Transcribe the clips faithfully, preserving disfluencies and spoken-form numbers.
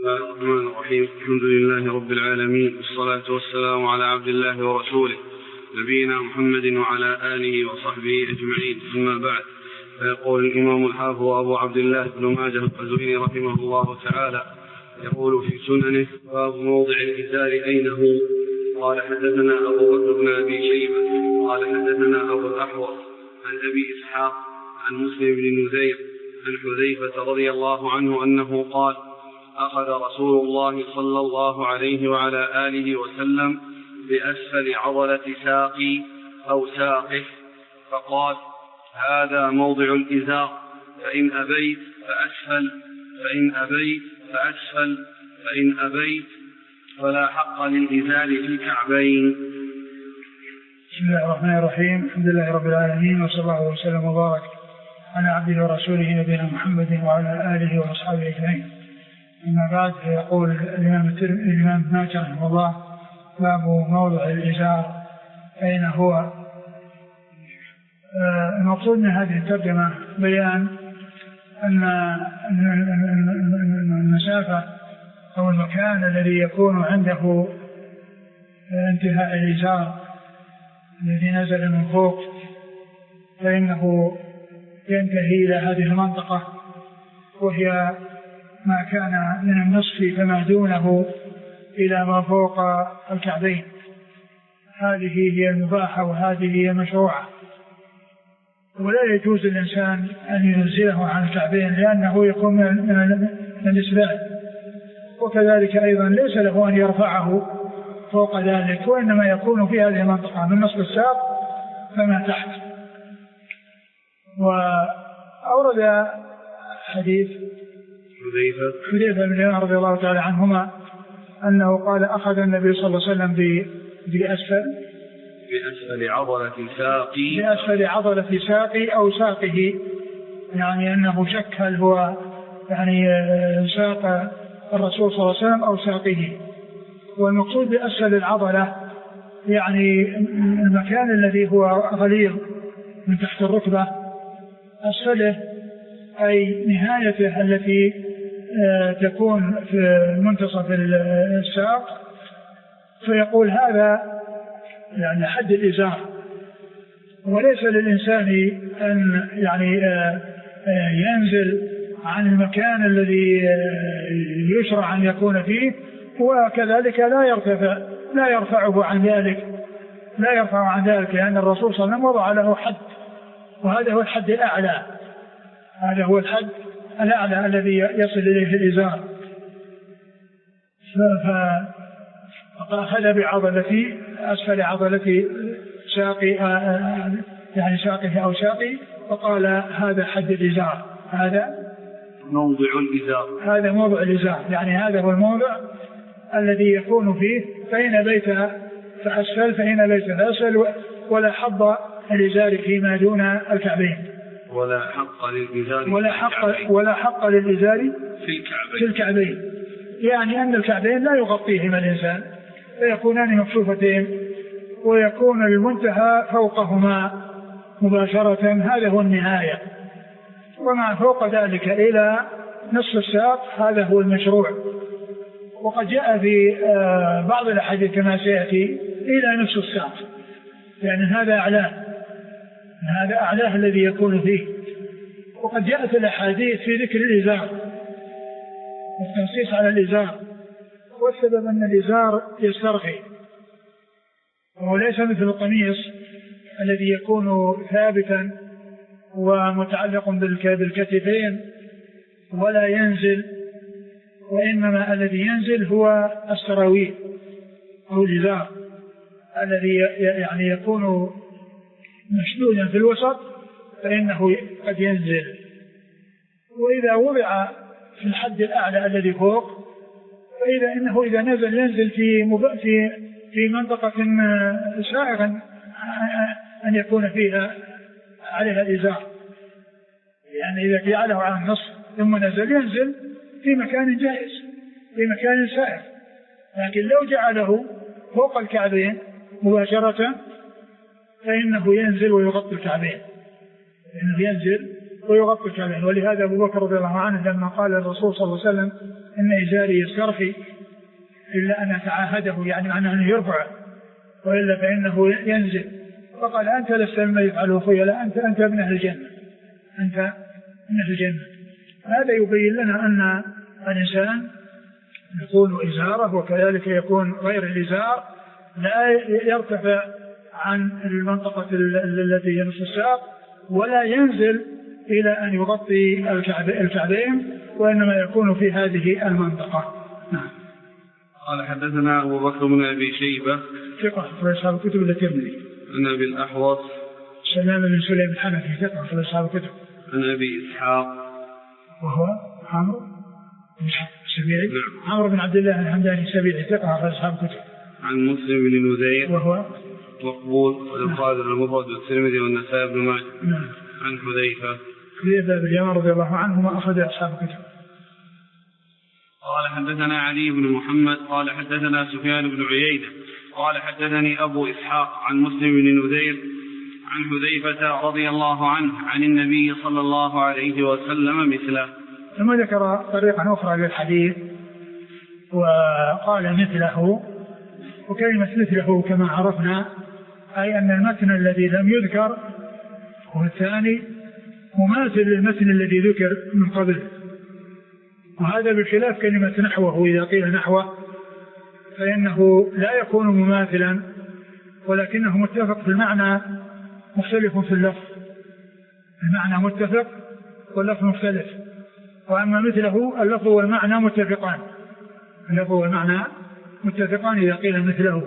الله الرحمن الرحيم. الحمد لله رب العالمين، والصلاة والسلام على عبد الله ورسوله نبينا محمد وعلى آله وصحبه أجمعين، أما بعد. فيقول الإمام الحافظ أبو عبد الله بن ماجه القزويني رحمه الله تعالى يقول في سننه: باب موضع الإزار أين هو؟ قال حدثنا أبو بكر بن أبي شيبة قال حدثنا أبو الأحوص عن أبي إسحاق عن مسلم بن نزير عن حذيفة رضي الله عنه أنه قال: أخذ رسول الله صلى الله عليه وعلى آله وسلم بأسفل عضلة ساقي أو ساقه فقال: هذا موضع الإزار، فإن أبيت فأسفل، فإن أبيت فأسفل، فإن أبيت فلا حق للإزار في الكعبين. بسم الله الرحمن الرحيم. الحمد لله رب العالمين، وصلى الله وسلم وبارك على عبده ورسوله نبينا محمد وعلى آله وأصحابه أجمعين. أما بعد، فيقول الإمام الإمام ماجه رحمه الله: باب موضع الإزار أين هو؟ المقصود من هذه الترجمة بيان أن المسافة أو المكان الذي يكون عنده انتهاء الإزار الذي نزل من فوق فإنه ينتهي إلى هذه المنطقة، وهي ما كان من النصف فما دونه إلى ما فوق الكعبين. هذه هي المباحة وهذه هي المشروعة، ولا يجوز للإنسان أن ينزله عن الكعبين لأنه يكون من الإسبال، وكذلك أيضا ليس له أن يرفعه فوق ذلك، وإنما يكون في هذه المنطقة من نصف الساق فما تحت. وأورد حديث حذيفة بن اليمان رضي الله تعالى عنهما أنه قال: أخذ النبي صلى الله عليه وسلم بأسفل بأسفل عضلة ساقي بأسفل عضلة ساقي أو ساقه، يعني أنه شك هل هو يعني ساق الرسول صلى الله عليه وسلم أو ساقه. والمقصود بأسفل العضلة يعني المكان الذي هو غليظ من تحت الركبة، أسفله أي نهايته التي تكون في منتصف الساق، فيقول هذا يعني حد الإزار. وليس للإنسان أن يعني ينزل عن المكان الذي يشرع أن يكون فيه، وكذلك لا يرتفع لا يرفعه عن ذلك لا يرفع عن ذلك لأن الرسول صلى الله عليه وسلم وضع له حد، وهذا هو الحد الأعلى هذا هو الحد الأعلى الذي يصل إليه الإزار. فأخذ بعضلتي أسفل عضلتي ساقي يعني ساقه أو ساقي، فقال: هذا حد الإزار، هذا موضع الإزار، هذا موضع الإزار، يعني هذا هو الموضع الذي يكون فيه، فإن بيت فأسفل فإن بيت فأسفل، ولا حظ الإزار فيما دون الكعبين، ولا حق للإزار ولا حق ولا حق للإزار في الكعبين. في الكعبين يعني أن الكعبين لا يغطيهما الإنسان، فيكونان مكشوفتين، ويكون المنتهى فوقهما مباشرة، هذا هو النهاية. ومع فوق ذلك إلى نصف الساق هذا هو المشروع. وقد جاء في بعض الأحاديث كما سيأتي إلى نصف الساق، يعني هذا أعلاه هذا أعلاه الذي يكون فيه. وقد جاءت الأحاديث في ذكر الإزار والتنصيص على الإزار، والسبب أن الإزار يسترخي، وهو ليس مثل القميص الذي يكون ثابتا ومتعلق بالكتفين ولا ينزل، وإنما الذي ينزل هو السراويل أو الإزار الذي يعني يكون مشدودا في الوسط، فإنه قد ينزل. وإذا وضع في الحد الأعلى الذي فوق، فإذا إنه إذا نزل ينزل في مب... في في منطقة سائغا أن يكون فيها عليها الإزار، يعني إذا جعله على النصف ثم نزل ينزل في مكان جائز في مكان سائغ. لكن لو جعله فوق الكعبين مباشرة فإنه ينزل ويغطي الكعبين، إنه ينزل ويغطي الكعبين. ولهذا أبو بكر رضي الله عنه لما قال الرسول صلى الله عليه وسلم إن إزاري يسترخي إلا أن أتعاهده، يعني معناه أنه يرفعه وإلا فإنه ينزل، فقال أنت لست مما يفعله خيلاء، أنت أنت ابن أهل الجنة، أنت من أهل الجنة. هذا يبين لنا أن الإنسان يكون إزاره وكذلك يكون غير الإزار لا يرتفع عن المنطقة التي هي نصف الساق ولا ينزل إلى أن يغطي الكعبين، وإنما يكون في هذه المنطقة. نعم. قال حدثنا أبو بكر بن أبي شيبة ثقة في أصحاب الكتب الترمذي. عن أبي الأحوص سلام بن سليم الحنفي ثقة في أصحاب الكتب. عن أبي إسحاق وهو عمرو السبيعي. نعم. عمرو بن عبد الله الحمداني السبيعي ثقة في أصحاب الكتب. عن مسلم بن نذير وهو مقبول والقادر المفرد والترمذي والنسائي بن ماجه. نعم. عن حذيفة حذيفة بن اليمان رضي الله عنه ما أخذ أصحاب الكتب. قال حدثنا علي بن محمد قال حدثنا سفيان بن عيينة قال حدثني أبو إسحاق عن مسلم بن نذير عن حذيفة رضي الله عنه عن النبي صلى الله عليه وسلم مثله. ثم ذكر طريقا أخرى للحديث وقال مثله، وكلمة مثله كما عرفنا أي أن المتن الذي لم يذكر هو الثاني مماثل للمتن الذي ذكر من قبل، وهذا بخلاف كلمة نحوه. إذا قيل نحوه فإنه لا يكون مماثلا ولكنه متفق في المعنى مختلف في اللفظ، المعنى متفق واللفظ مختلف. وأما مثله اللفظ والمعنى متفقان، اللفظ والمعنى متفقان إذا قيل مثله.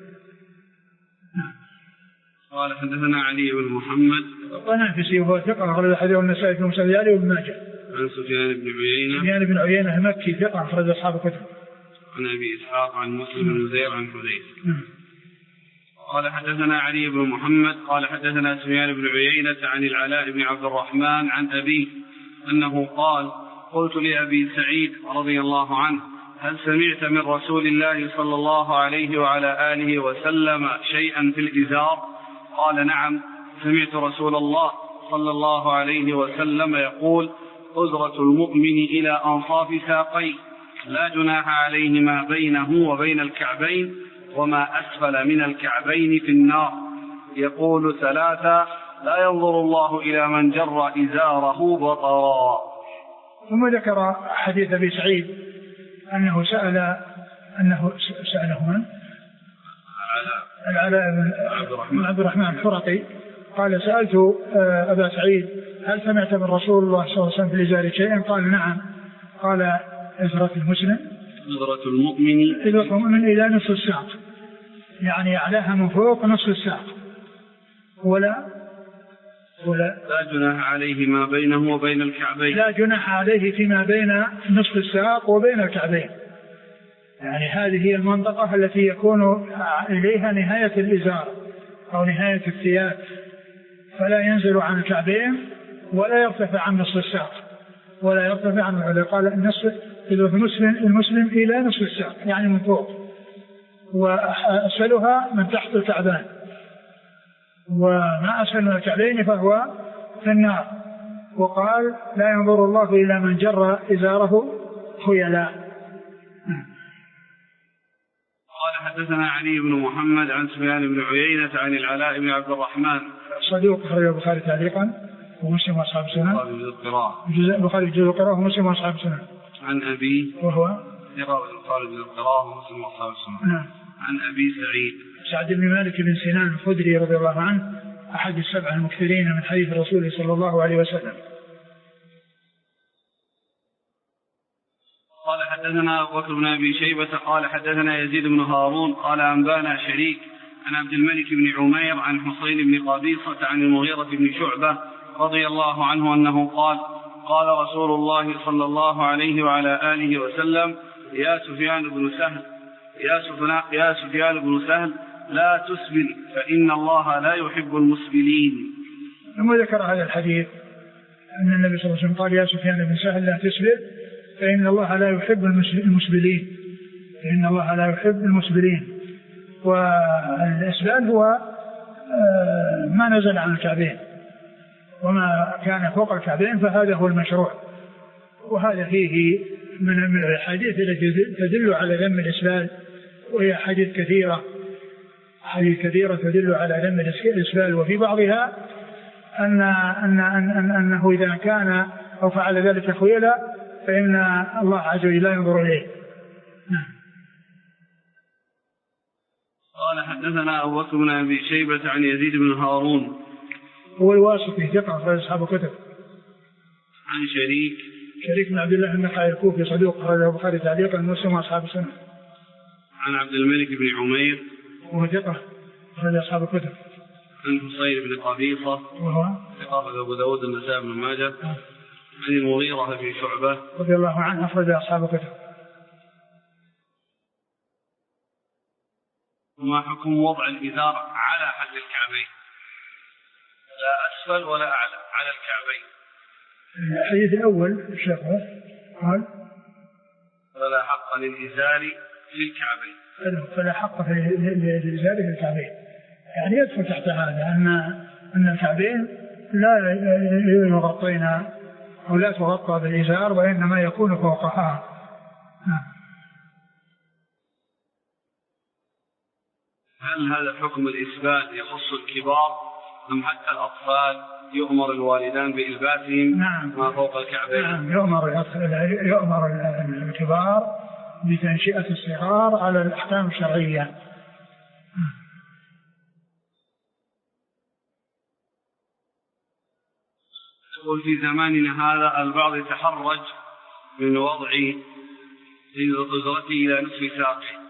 قال حدثنا علي بن محمد الطنافسي وهو ثقة أخرج الحديث والنسائي في مسند علي وابن ماجه. عن سفيان بن عيينة سفيان بن عيينة المكي ثقة أخرج أصحاب الكتب. عن أبي إسحاق عن مسلم بن نذير عن حذيفة. قال حدثنا علي بن محمد قال حدثنا سفيان بن عيينة عن العلاء بن عبد الرحمن عن أبيه أنه قال قلت لأبي سعيد رضي الله عنه هل سمعت من رسول الله صلى الله عليه وعلى آله وسلم شيئا في الإزار؟ قال نعم، سمعت رسول الله صلى الله عليه وسلم يقول أزرة المؤمن إلى أنصاف ساقيه لا جناح عليه ما بينه وبين الكعبين وما أسفل من الكعبين في النار. يقول ثلاثة لا ينظر الله إلى من جر إزاره بطرا. ثم ذكر حديث أبي سعيد أنه سأل أنه سأله من؟ العلاء بن عبد الرحمن الحرقي قال سألت أبا سعيد هل سمعت من رسول الله صلى الله عليه وسلم في الإزار شيئا؟ قال نعم. قال إزرة المسلم إزرة المؤمن إزرة المؤمن إلى نصف الساق، يعني أعلاها من فوق نصف الساق ولا ولا لا جناح عليه ما بينه وبين الكعبين، لا جناح عليه فيما بين نصف الساق وبين الكعبين، يعني هذه هي المنطقة التي يكون إليها نهاية الإزار أو نهاية الثياب، فلا ينزل عن الكعبين ولا يرتفع عن نصف الساق ولا يرتفع عن العلى. قال النصف المسلم المسلم إلى نصف الساق يعني من فوق، وأسفلها من تحت الكعبان، وما أسفل من الكعبين فهو في النار. وقال لا ينظر الله إلى من جر إزاره خيلاء. قال حدثنا علي بن محمد عن سفيان بن عيينة عن العلاء بن عبد الرحمن صدوق أخرجه البخاري تعليقا ومسلم واصحاب السنن، البخاري جزء القراءة ومسلم واصحاب السنن. عن أبي وهو قراءة البخاري جزء القراءة ومسلم واصحاب السنن. نعم. عن أبي سعيد سعد بن مالك بن سنان الخدري رضي الله عنه أحد السبع المكثرين من حديث الرسول صلى الله عليه وسلم. قال حدثنا أبو بكر بن أبي شيبة قال حدثنا يزيد بن هارون قال أنبانا شريك عن عبد الملك بن عمير عن حسين بن قبيصة عن المغيرة بن شعبة رضي الله عنه أنه قال قال رسول الله صلى الله عليه وعلى آله وسلم يا سفيان بن سهل يا سفيان, يا سفيان بن سهل لا تسبل فإن الله لا يحب المسبلين. ثم ذكر هذا الحديث أن النبي صلى الله عليه وسلم قال يا سفيان بن سهل لا تسبل فإن الله لا يحب المسبلين، فإن الله لا يحب المسبلين. والإسبال هو ما نزل عن الكعبين، وما كان فوق الكعبين فهذا هو المشروع. وهذا فيه من الحديث التي تدل على ذم الإسبال، وهي حديث كثيرة حديث كثيرة تدل على ذم الإسبال، وفي بعضها أن أن أن أن أنه إذا كان أو فعل ذلك خيلا فإن الله عز وجل لا ينظر إليه. قال حدثنا أبو بكر بن أبي شيبة عن يزيد بن هارون هو الواسطي ثقة أخرج أصحاب الكتب. عن شريك شريك بن عبد الله النخعي الكوفي صدوق أخرجه البخاري تعليقا ومسلم وأصحاب السنة. عن عبد الملك بن عمير وهو ثقة أخرج أصحاب الكتب. عن حصين بن قبيصة وهو ثقة أبو داود النسائي بن ماجه. عن المغيرة بن شعبة رضي الله عنه أخرج أصحاب الكتب. وما حكم وضع الإزار على حد الكعبين، لا أسفل ولا أعلى، على الكعبين؟ الحديث الأول الشيخ قال فلا حق للإزار في الكعبين، فلا حق للإزار في الكعبين، يعني يدخل تحت هذا أن أن الكعبين لا يغطين أو لا تغطى بالإزار وإنما يكون فوقها. هل هذا حكم الإسبال يخص الكبار أم حتى الأطفال يؤمر الوالدان بإلباسهم نعم. ما فوق الكعبين؟ نعم، يؤمر يؤمر الكبار بتنشئة الصغار على الأحكام الشرعية. يقول في زماننا هذا البعض يتحرج من وضع إزرته إلى نصف ساقه،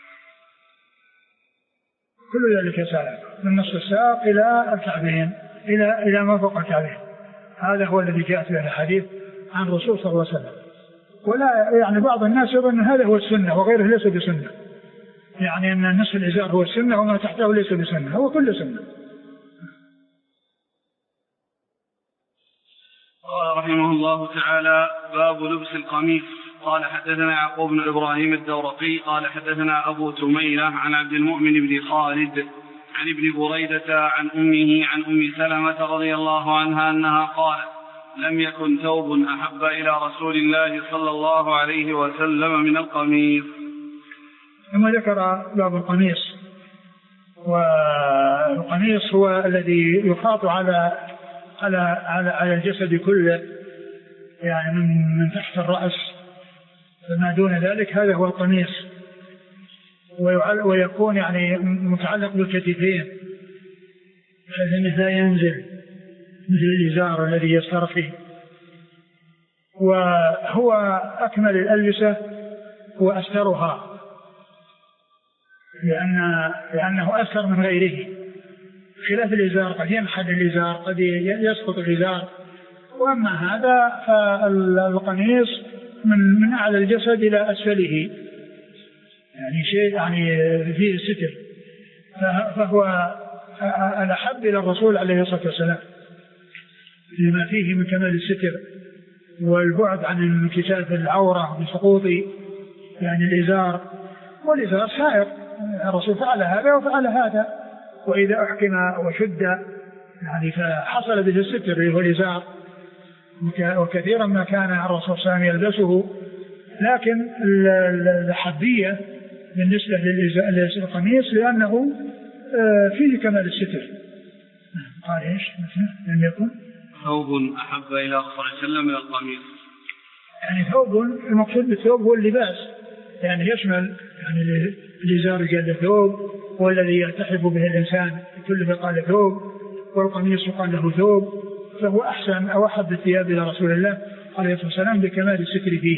كل ذلك سائق من نصف الساق إلى الكعبين إلى إلى ما فوق الكعبين. هذا هو الذي جاءت به الحديث عن الرسول صلى الله عليه وسلم. ولا يعني بعض الناس يظن أن هذا هو السنة وغيره ليس بسنة، يعني أن نصف الإزار هو السنة وما تحته ليس بسنة، هو كل سنة. قال رحمه الله تعالى: باب لبس القميص. قال حدثنا يعقوب بن إبراهيم الدورقي قال حدثنا أبو تميلة عن عبد المؤمن بن خالد عن ابن بريدة عن أمه عن أم سلمة رضي الله عنها أنها قالت: لم يكن ثوب أحب إلى رسول الله صلى الله عليه وسلم من القميص. ثم ذكر باب القميص، والقميص هو الذي يخاط على على على, على الجسد كله، يعني من من تحت الرأس فما دون ذلك هذا هو القميص، ويكون يعني متعلق بالكتفين بحيث لا ينزل مثل الإزار الذي يسترخي. وهو أكمل الألبسة وأسترها، لأن لأنه أستر من غيره، خلاف الإزار قد ينحل الإزار قد يسقط الإزار. وأما هذا فالقميص من من أعلى الجسد إلى أسفله، يعني شيء يعني فيه ستر، فهو الأحب إلى الرسول عليه الصلاة والسلام لما فيه من كمال الستر والبعد عن انكشاف العورة بسقوط يعني الإزار. والإزار سائر، الرسول فعل هذا وفعل هذا، وإذا أحكم وشد يعني فحصل به الستر اللي هو الإزار. وكثيرا ما كان الرسول صلى الله عليه وسلم يلبسه، لكن الحبية بالنسبة للقميص لأنه فيه كمال الستر. قال إيش؟ لم يكن ثوب أحب إلى صلى الله عليه وسلم من القميص، يعني ثوب، المقصود بالثوب هو اللباس، يعني يشمل يعني الإزار يقال له ثوب، والذي يلتحف به الإنسان كله يقال له ثوب، والقميص يقال له ثوب، فهو أحسن أو أحب الثياب إلى رسول الله عليه الصلاة والسلام بكمال الستر فيه.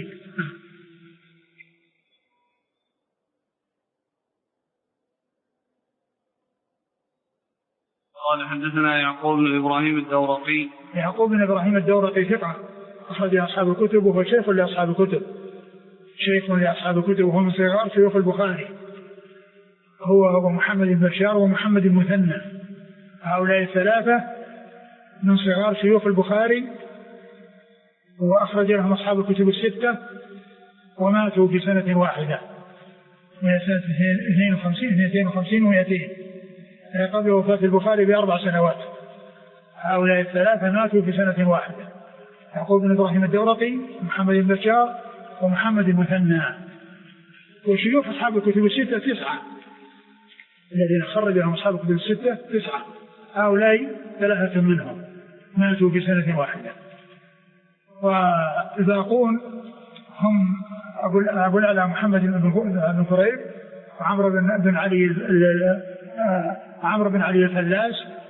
قال حدثنا يعقوب بن إبراهيم الدورقي. يعقوب بن إبراهيم الدورقي ثقة أخرج أصحاب الكتب، وهو شيخ لأصحاب الكتب، شيخ لأصحاب الكتب، وهو من صغار شيوخ البخاري، هو ومحمد بن بشار ومحمد المثنى، هؤلاء الثلاثة من صغار شيوخ البخاري، وأخرج لهم أصحاب الكتب الستة، وماتوا في سنة واحدة وهي سنة اثنين وخمسين اثنين وخمسين ومئتين قبل وفاة البخاري بأربع سنوات. هؤلاء الثلاثة ماتوا في سنة واحدة: يعقوب بن إبراهيم الدورقي، محمد بن بشار، ومحمد المثنى. وشيوخ أصحاب الكتب الستة تسعة، الذين خرجهم أصحاب الكتب الستة تسعة، هؤلاء ثلاثة منهم ماتوا في سنة واحدة. والباقون هم أبو الأعلى محمد بن كريب، وعمرو بن علي عمرو بن علي الفلاس،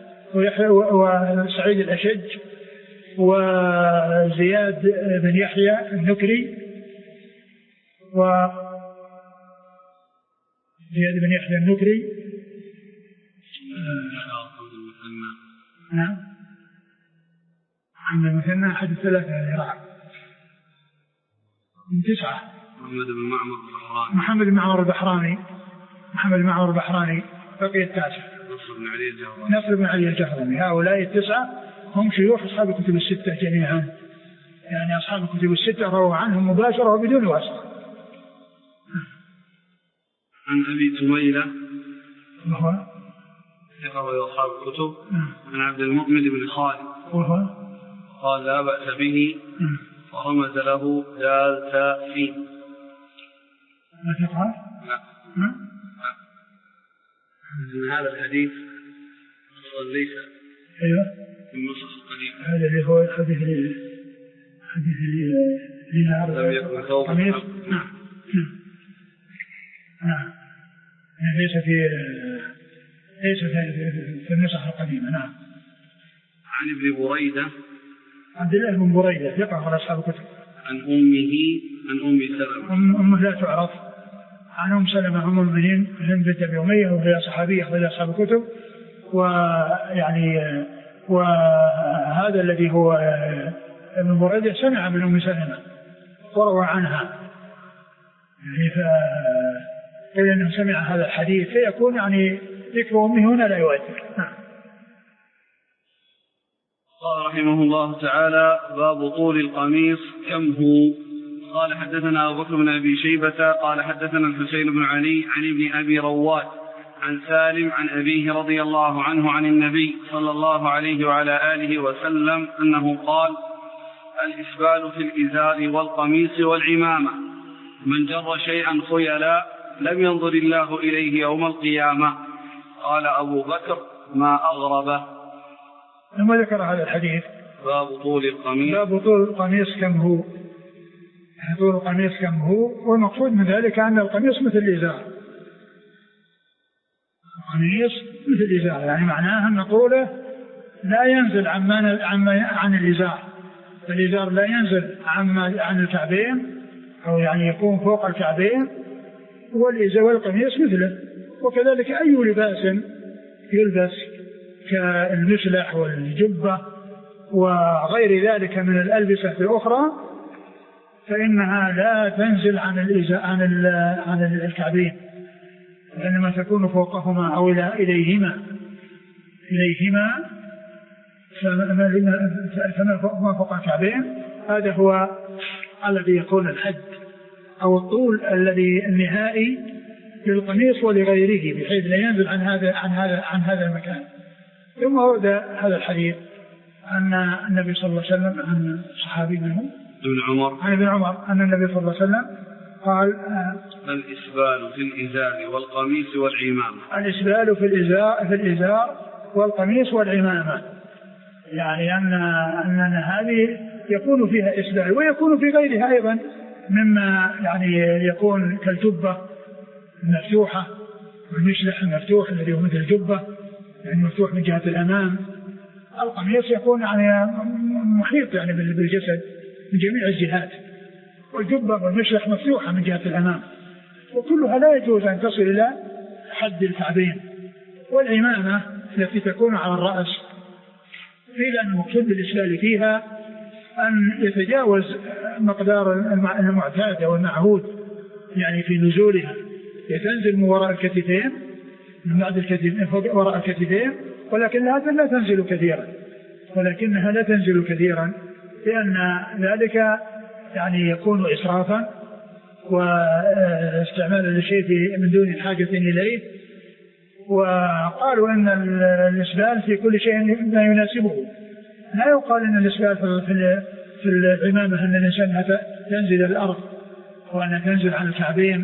وسعيد الأشج، وزياد بن يحيى النكري، و زياد بن يحيى النكري. نعم، محمد المثنى أحد الثلاثة العراق من تسعة. محمد بن معمر البحراني محمد بن معمر البحراني محمد بن معمر البحراني بقي التاسع. نصر بن علي الجهضمي نصر بن علي الجهضمي. هؤلاء التسعة هم شيوخ أصحاب الكتب الستة جميعا، يعني أصحاب الكتب الستة رووا عنهم مباشرة وبدون واسطة. عن أبي تميلة وهو ثقة أصحاب الكتب عن عبد المؤمن بن خالد وهو قال لا بأس به ورمز له دال تاء فيه. ما تقرأ؟ لا لا. من هذا الحديث ليس أيوه في النصوص القديمة. هذا اللي هو الحديث اللي الحديث اللي لم يكن ثوب. نعم نعم ليس في ليس في النسخ القديمة. نعم. عن ابن بريدة عبد الله بن بريدة ثقة على أصحاب الكتب. عن أمه عن أم سلمة. أمه لا تعرف. عن أم سلمة أم المؤمنين هند بنت أبي أمية، وهي صحابية أخرج أصحاب الكتب. ويعني وهذا الذي هو ابن بريدة سمع من أم سلمة وروى عنها، يعني فإذا أنه سمع هذا الحديث فيكون يعني ذكر أمه هنا لا يؤثر. قال رحمه الله تعالى: باب طول القميص كم هو؟ قال حدثنا أبو بكر بن أبي شيبة قال حدثنا الحسين بن علي عن ابن أبي رواد عن سالم عن أبيه رضي الله عنه عن النبي صلى الله عليه وعلى آله وسلم أنه قال: الإسبال في الإزار والقميص والعمامة، من جر شيئا خيلا لم ينظر الله إليه يوم القيامة. قال أبو بكر: ما أغربه. ثم ذكر هذا الحديث: باب طول القميص. باب طول القميص كم هو؟ طول القميص كم هو؟ والمقصود من ذلك أن القميص مثل الإزار. القميص مثل الإزار، يعني معناها أن طوله لا ينزل عن عن عن الإزار، الإزار لا ينزل عن عن الكعبين، أو يعني يكون فوق الكعبين، والإزار والقميص مثله. وكذلك أي لباس يلبس كالمسلح والجبة وغير ذلك من الألبسة الأخرى فإنها لا تنزل عن عن عن الكعبين، وإنما تكون فوقهما أو إليهما إليهما فما فوق الكعبين هذا هو الذي يكون الحد أو الطول الذي النهائي للقميص ولغيره، بحيث لا ينزل عن هذا عن هذا عن هذا المكان. ثم ورد هذا الحديث أن النبي صلى الله عليه وسلم عن صحابي منه ابن عمر عن ابن عمر أن النبي صلى الله عليه وسلم قال: الإسبال في الإزار والقميص والعمامة. الإسبال في الإزار في الإزار والقميص والعمامة، يعني أن أن هذه يكون فيها إسبال ويكون في غيرها أيضا مما يعني يكون كالجبة المفتوحة والمشلح المفتوح الذي هو مثل الجبة، يعني مفتوح من جهة الأمام. القميص يكون يعني محيط يعني بالجسد من جميع الجهات، والجبة والمشلح مفتوحة من جهة الأمام، وكلها لا يجوز أن تصل إلى حد الكعبين. والعمامة التي تكون على الرأس قيل أن المقصود بالإسبال فيها أن يتجاوز مقدار المعتاد والمعهود يعني في نزولها، يتنزل من وراء الكتفين من بعد الكتفين وراء الكتفين، ولكنها لا تنزل كثيرا ولكنها لا تنزل كثيرا لأن ذلك يعني يكون إسرافا واستعمال لشيء من دون حاجة إليه. وقالوا أن الإسبال في كل شيء ما يناسبه، لا يقال أن الإسبال في في العمامة أن الإنسان تنزل الأرض وأن تنزل على الكعبين،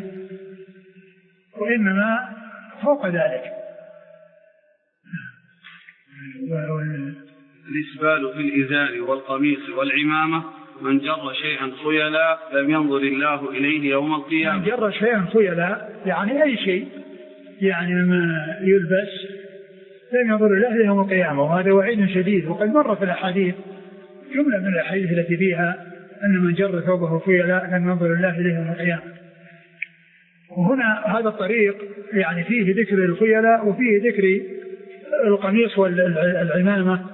وإنما فوق ذلك. الإسبال في الإزار والقميص والعمامة من جر شيئا خيلا لم ينظر الله إليه يوم القيامة. من جر شيئا خيلا يعني أي شيء يعني ما يلبس لم ينظر الله إليه يوم القيامة، وهذا وعيد شديد. وقد مر في الأحاديث جملة من الأحاديث التي فيها أن من جر ثوبه خيلا لم ينظر الله إليه يوم القيامة. وهنا هذا الطريق يعني فيه ذكر الخيلاء وفيه ذكر القميص والعمامة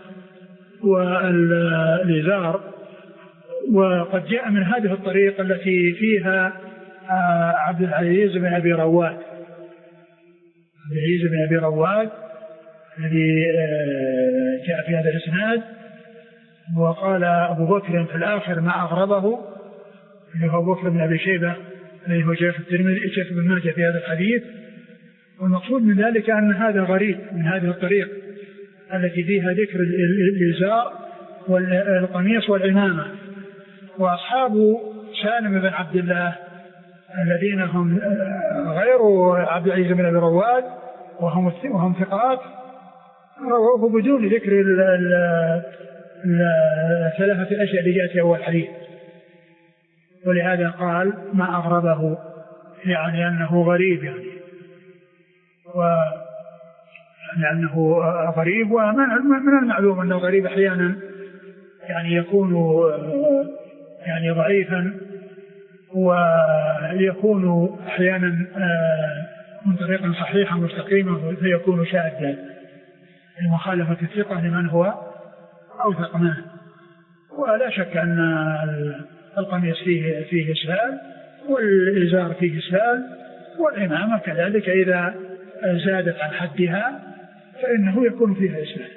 والإزار. وقد جاء من هذه الطريق التي فيها عبد العزيز بن أبي رواد عبد العزيز بن أبي رواد الذي جاء في هذا الإسناد، وقال أبو بكر في الآخر ما أغربه اللي هو أبو بكر بن أبي شيبة الذي هو جاء في الترمذي جاء في ابن ماجه في هذا الحديث. والمقصود من ذلك أن هذا غريب من هذه الطريق التي فيها ذكر الإزار والقميص والعمامة. وأصحاب سالم بن عبد الله الذين هم غير عبد العزيز بن أبي رواد وهم وهم ثقات رووه بدون ذكر الثلاثة أشياء اللي جاءت في أول حديث، ولهذا قال ما أغربه يعني أنه غريب يعني ولأنه غريب. ومن المعلوم أنه غريب أحيانا يعني يكون يعني ضعيفا ويكون أحيانا من طريق صحيحا مستقيما فيكون شاذا لمخالفة الثقة لمن هو أوثق منه. ولا شك أن القميص فيه فيه إسهال والإزار فيه إسهال والعمامة كذلك إذا زادت عن حدها فإنه يكون فيها إسهال.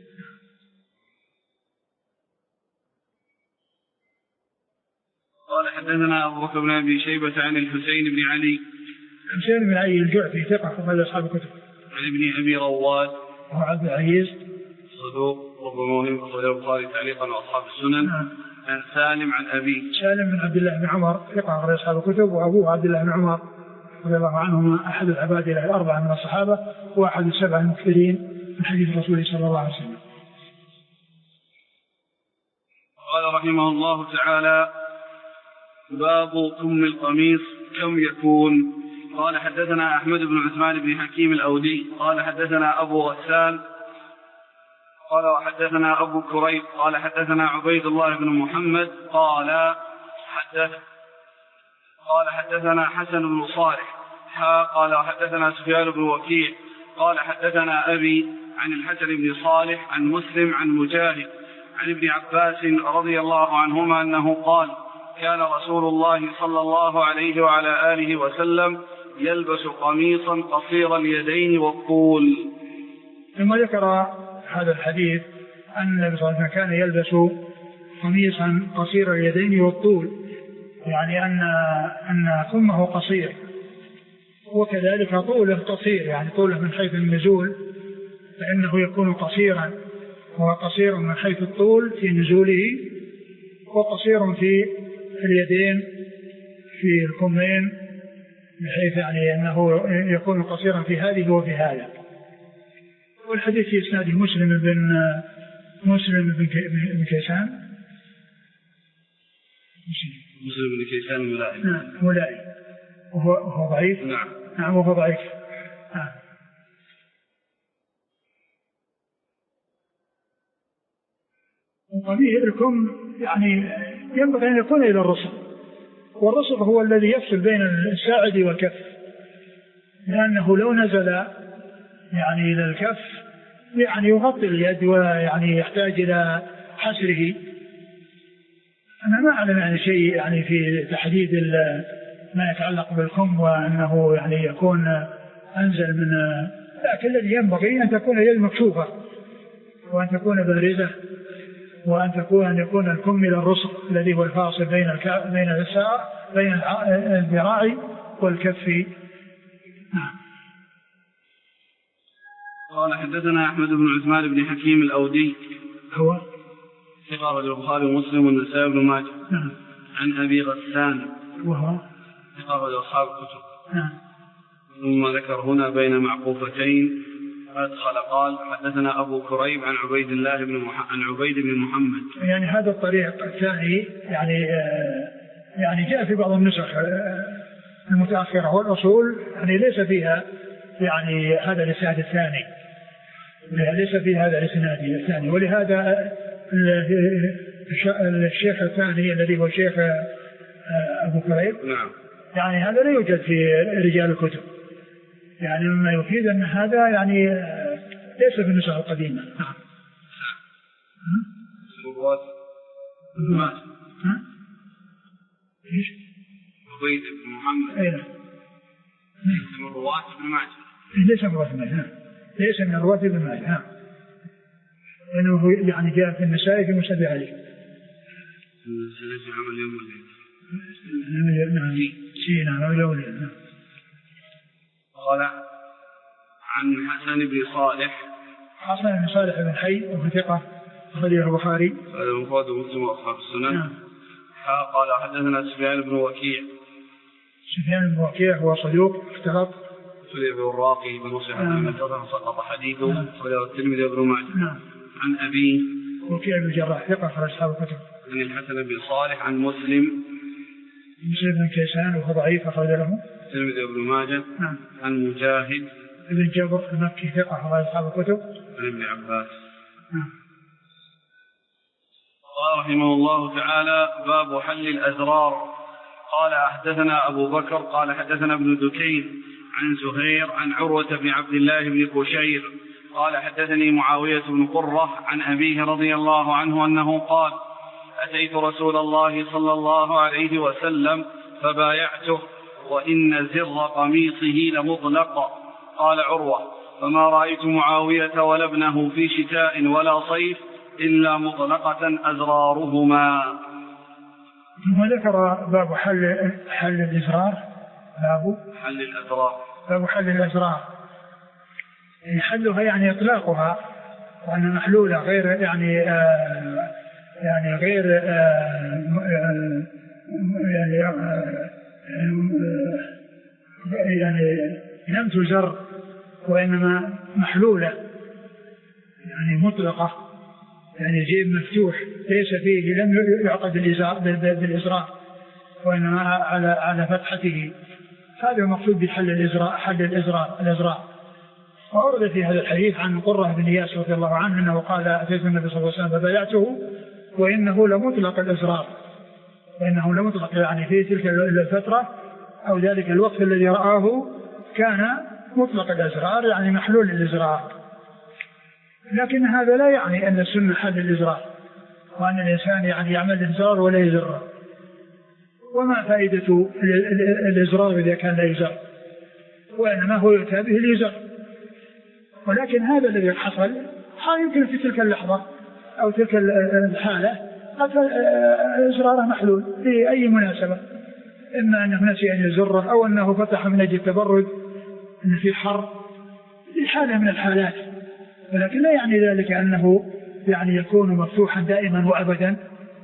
قال حدثنا أبو بكر بن أبي شيبة عن الحسين بن علي الحسين بن علي الجعفي ثقة أخرج أصحاب الكتب. عن ابن أبي رواد وهو عبد العزيز صدوق ربما أخرجه البخاري تعليقا وأصحاب السنن. نعم. عن سالم عن أبي سالم بن عبد الله بن عمر ثقة أخرج أصحاب الكتب، وأبوه عبد الله بن عمر رضي الله عنهما أحد العبادلة الأربعة من الصحابة وأحد السبع المكثرين من حديث الرسول صلى الله عليه وسلم. قال رحمه الله تعالى باب كم القميص كم يكون. قال حدثنا أحمد بن عثمان بن حكيم الأودي قال حدثنا أبو غسان قال وحدثنا أبو كريب قال حدثنا عبيد الله بن محمد قال حدث قال حدثنا حسن بن صالح قال وحدثنا سفيان بن وكيع قال حدثنا أبي عن الحسن بن صالح عن مسلم عن مجاهد عن ابن عباس رضي الله عنهما أنه قال كان رسول الله صلى الله عليه وعلى آله وسلم يلبس قميصا قصير اليدين والطول. ثم ذكر هذا الحديث أن النبي صلى الله عليه وسلم كان يلبس قميصا قصير اليدين والطول، يعني أن أن ثمه قصير وكذلك طوله قصير، يعني طوله من حيث النزول فإنه يكون قصيرا، وهو قصير من حيث الطول في نزوله وقصير في اليدين في الكمين بحيث يعني أنه يكون قصيرا في هذه وفي هذا. والحديث في إسناده مسلم بن مسلم بن كيسان مسلم بن كيسان ملائم نعم ملائم وهو, وهو ضعيف. نعم نعم وهو ضعيف. نعم. وقبيلكم يعني ينبغي أن يكون إلى الرسل، والرسل هو الذي يفصل بين الساعد والكف، لأنه لو نزل يعني إلى الكف يعني يغطي اليد ويعني يحتاج إلى حسره. أنا ما أعلم يعني شيء يعني في تحديد ما يتعلق بالكم وأنه يعني يكون أنزل من، لكن الذي ينبغي أن تكون اليد مكشوفة وأن تكون بارزة وأن تكون أن يكون الكم إلى الرسل الذي هو الفاصل بين الكف بين الساق بين الذراع والكف. نعم. قال حدثنا أحمد بن عثمان بن حكيم الأودي هو أخرج البخاري ومسلم والنسائي بن ماجه. نعم. عن أبي غسان وهو أخرج أصحاب الكتب. نعم. ثم ذكر هنا بين معقوفتين أدخل قال حدثنا أبو كريب عن عبيد الله بن مح... عن عبيد بن محمد. يعني هذا الطريق الثاني يعني يعني جاء في بعض النسخ المتأخرة والأصول يعني ليس فيها يعني هذا الإسناد الثاني، ليس فيها هذا الإسناد الثاني، ولهذا الشيخ الثاني الذي هو الشيخ أبو كريب نعم. يعني هذا لا يوجد في رجال الكتب، يعني مما يفيد أن هذا يعني ليس في النسخ القديمة. نعم. ايش؟ عبيد بن محمد. اي نعم. من رواة ابن ماجه. ليس من رواة ابن ماجه، ليس من رواة ابن ماجه، نعم. لأنه يعني جاء في النسائي في مسند علي. النسائي في عمل يوم الليل. نعم. سي نعم عمل يوم الليل. قال عن حسن بن صالح. حسن بن صالح بن حي وهو ثقة أخرجه البخاري. هذا المفرد ومسلم وأصحاب السنن. نعم. قال حدثنا سفيان بن وكيع. سفيان بن وكيع هو صدوق اختلط. سفيان بن الراقي بن نصيحة بن سقط حديثه أخرجه الترمذي وابن ماجه. نعم. عن أبي وكيع بن الجراح ثقة أخرج أصحاب الكتب. عن الحسن بن صالح عن مسلم. مسلم بن كيسان وهو ضعيف أخرج له الترمذي وابن ماجه. نعم. عن مجاهد ابن جبر المكي ثقة أخرج أصحاب الكتب. عن ابن عباس. نعم. قال رحمه الله تعالى باب حل الأزرار. قال حدثنا أبو بكر قال حدثنا ابن دكين عن زهير عن عروة بن عبد الله بن بشير قال حدثني معاوية بن قرة عن أبيه رضي الله عنه أنه قال أتيت رسول الله صلى الله عليه وسلم فبايعته وإن زر قميصه لمطلق. قال عروة فما رأيت معاوية ولا ابنه في شتاء ولا صيف إلا مطلقة أزرارهما. ثم ذكر باب حل حل الإزرار. باب حل الأزرار. باب حل الأزرار يعني حلها يعني إطلاقها وأن محلولة غير يعني آه يعني غير آه يعني آه يعني لم تزر وإنما محلولة يعني مطلقة يعني جيب مفتوح ليس فيه لم يعقد بالإزرار وإنما على على فتحته. هذا المقصود بحل الإزرار حل الإزرار الإزرار. وأورد في هذا الحديث عن قرة بن إياس رضي الله عنه أنه قال أتيت النبي صلى الله عليه وسلم فبايعته وإنه لمطلق الإزرار وإنه لمطلق يعني في تلك الفترة أو ذلك الوقت الذي رآه كان مطلق الإزرار يعني محلول الإزرار. لكن هذا لا يعني أن السنة حل الإزرار وأن الإنسان يعني يعمل الإزرار ولا يزر. وما فائدة الإزرار إذا كان لا يزر وإنما هو يتابه الإزر. ولكن هذا الذي حصل يمكن في تلك اللحظة أو تلك الحالة قد إزراره محلول لأي مناسبة إما أنه نسي أن يزره أو أنه فتح من أجل التبرد أن في حر لحالة من الحالات. ولكن لا يعني ذلك أنه يعني يكون مفتوحا دائما وأبدا.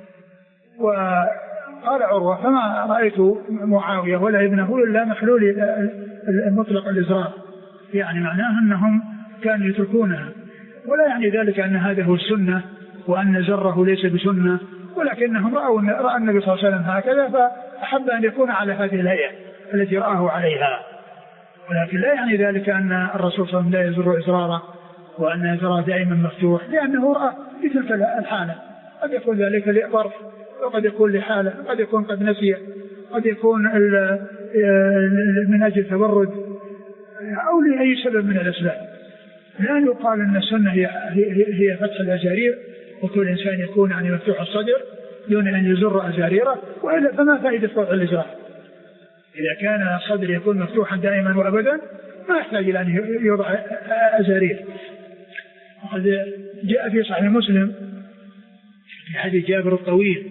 وقال عروة فما رأيت معاوية ولا ابنه إلا محلول المطلق الإزرار يعني معناه أنهم كانوا يتركونها. ولا يعني ذلك أن هذا هو السنة وأن زره ليس بسنة ولكنهم رأوا رأى النبي صلى الله عليه وسلم هكذا فأحب أن يكون على هذه الهيئة التي رآه عليها. ولكن لا يعني ذلك أن الرسول صلى الله عليه وسلم لا يزر إزراره وأن إزراره دائما مفتوح لأنه رأى في تلك الحالة. قد يكون ذلك لظرف وقد يكون لحالة وقد يكون قد نسي قد يكون من أجل تبرد أو لأي سبب من الأسباب. لا يقال أن السنة هي, هي, هي فتح الأزارير وكل إنسان يكون يعني مفتوح الصدر دون أن يزر أزاريره وإلا فما فائدة وضع الإزرار. إذا كان الصدر يكون مفتوحا دائما وأبدا ما يحتاج إلى أن يوضع أزارير. وقد جاء في صحيح مسلم في حديث جابر الطويل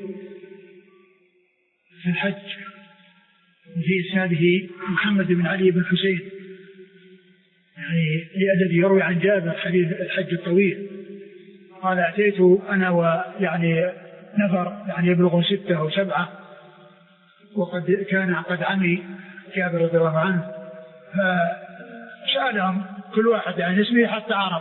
في الحج وفي إسناده محمد بن علي بن حسين يعني الذي يروي عن جابر حديث الحج الطويل قال أتيت أنا ويعني نفر يعني يبلغ ستة أو سبعة، وقد كان قد عمي جابر رضي الله عنه، فسألهم كل واحد عن اسمه حتى عرف.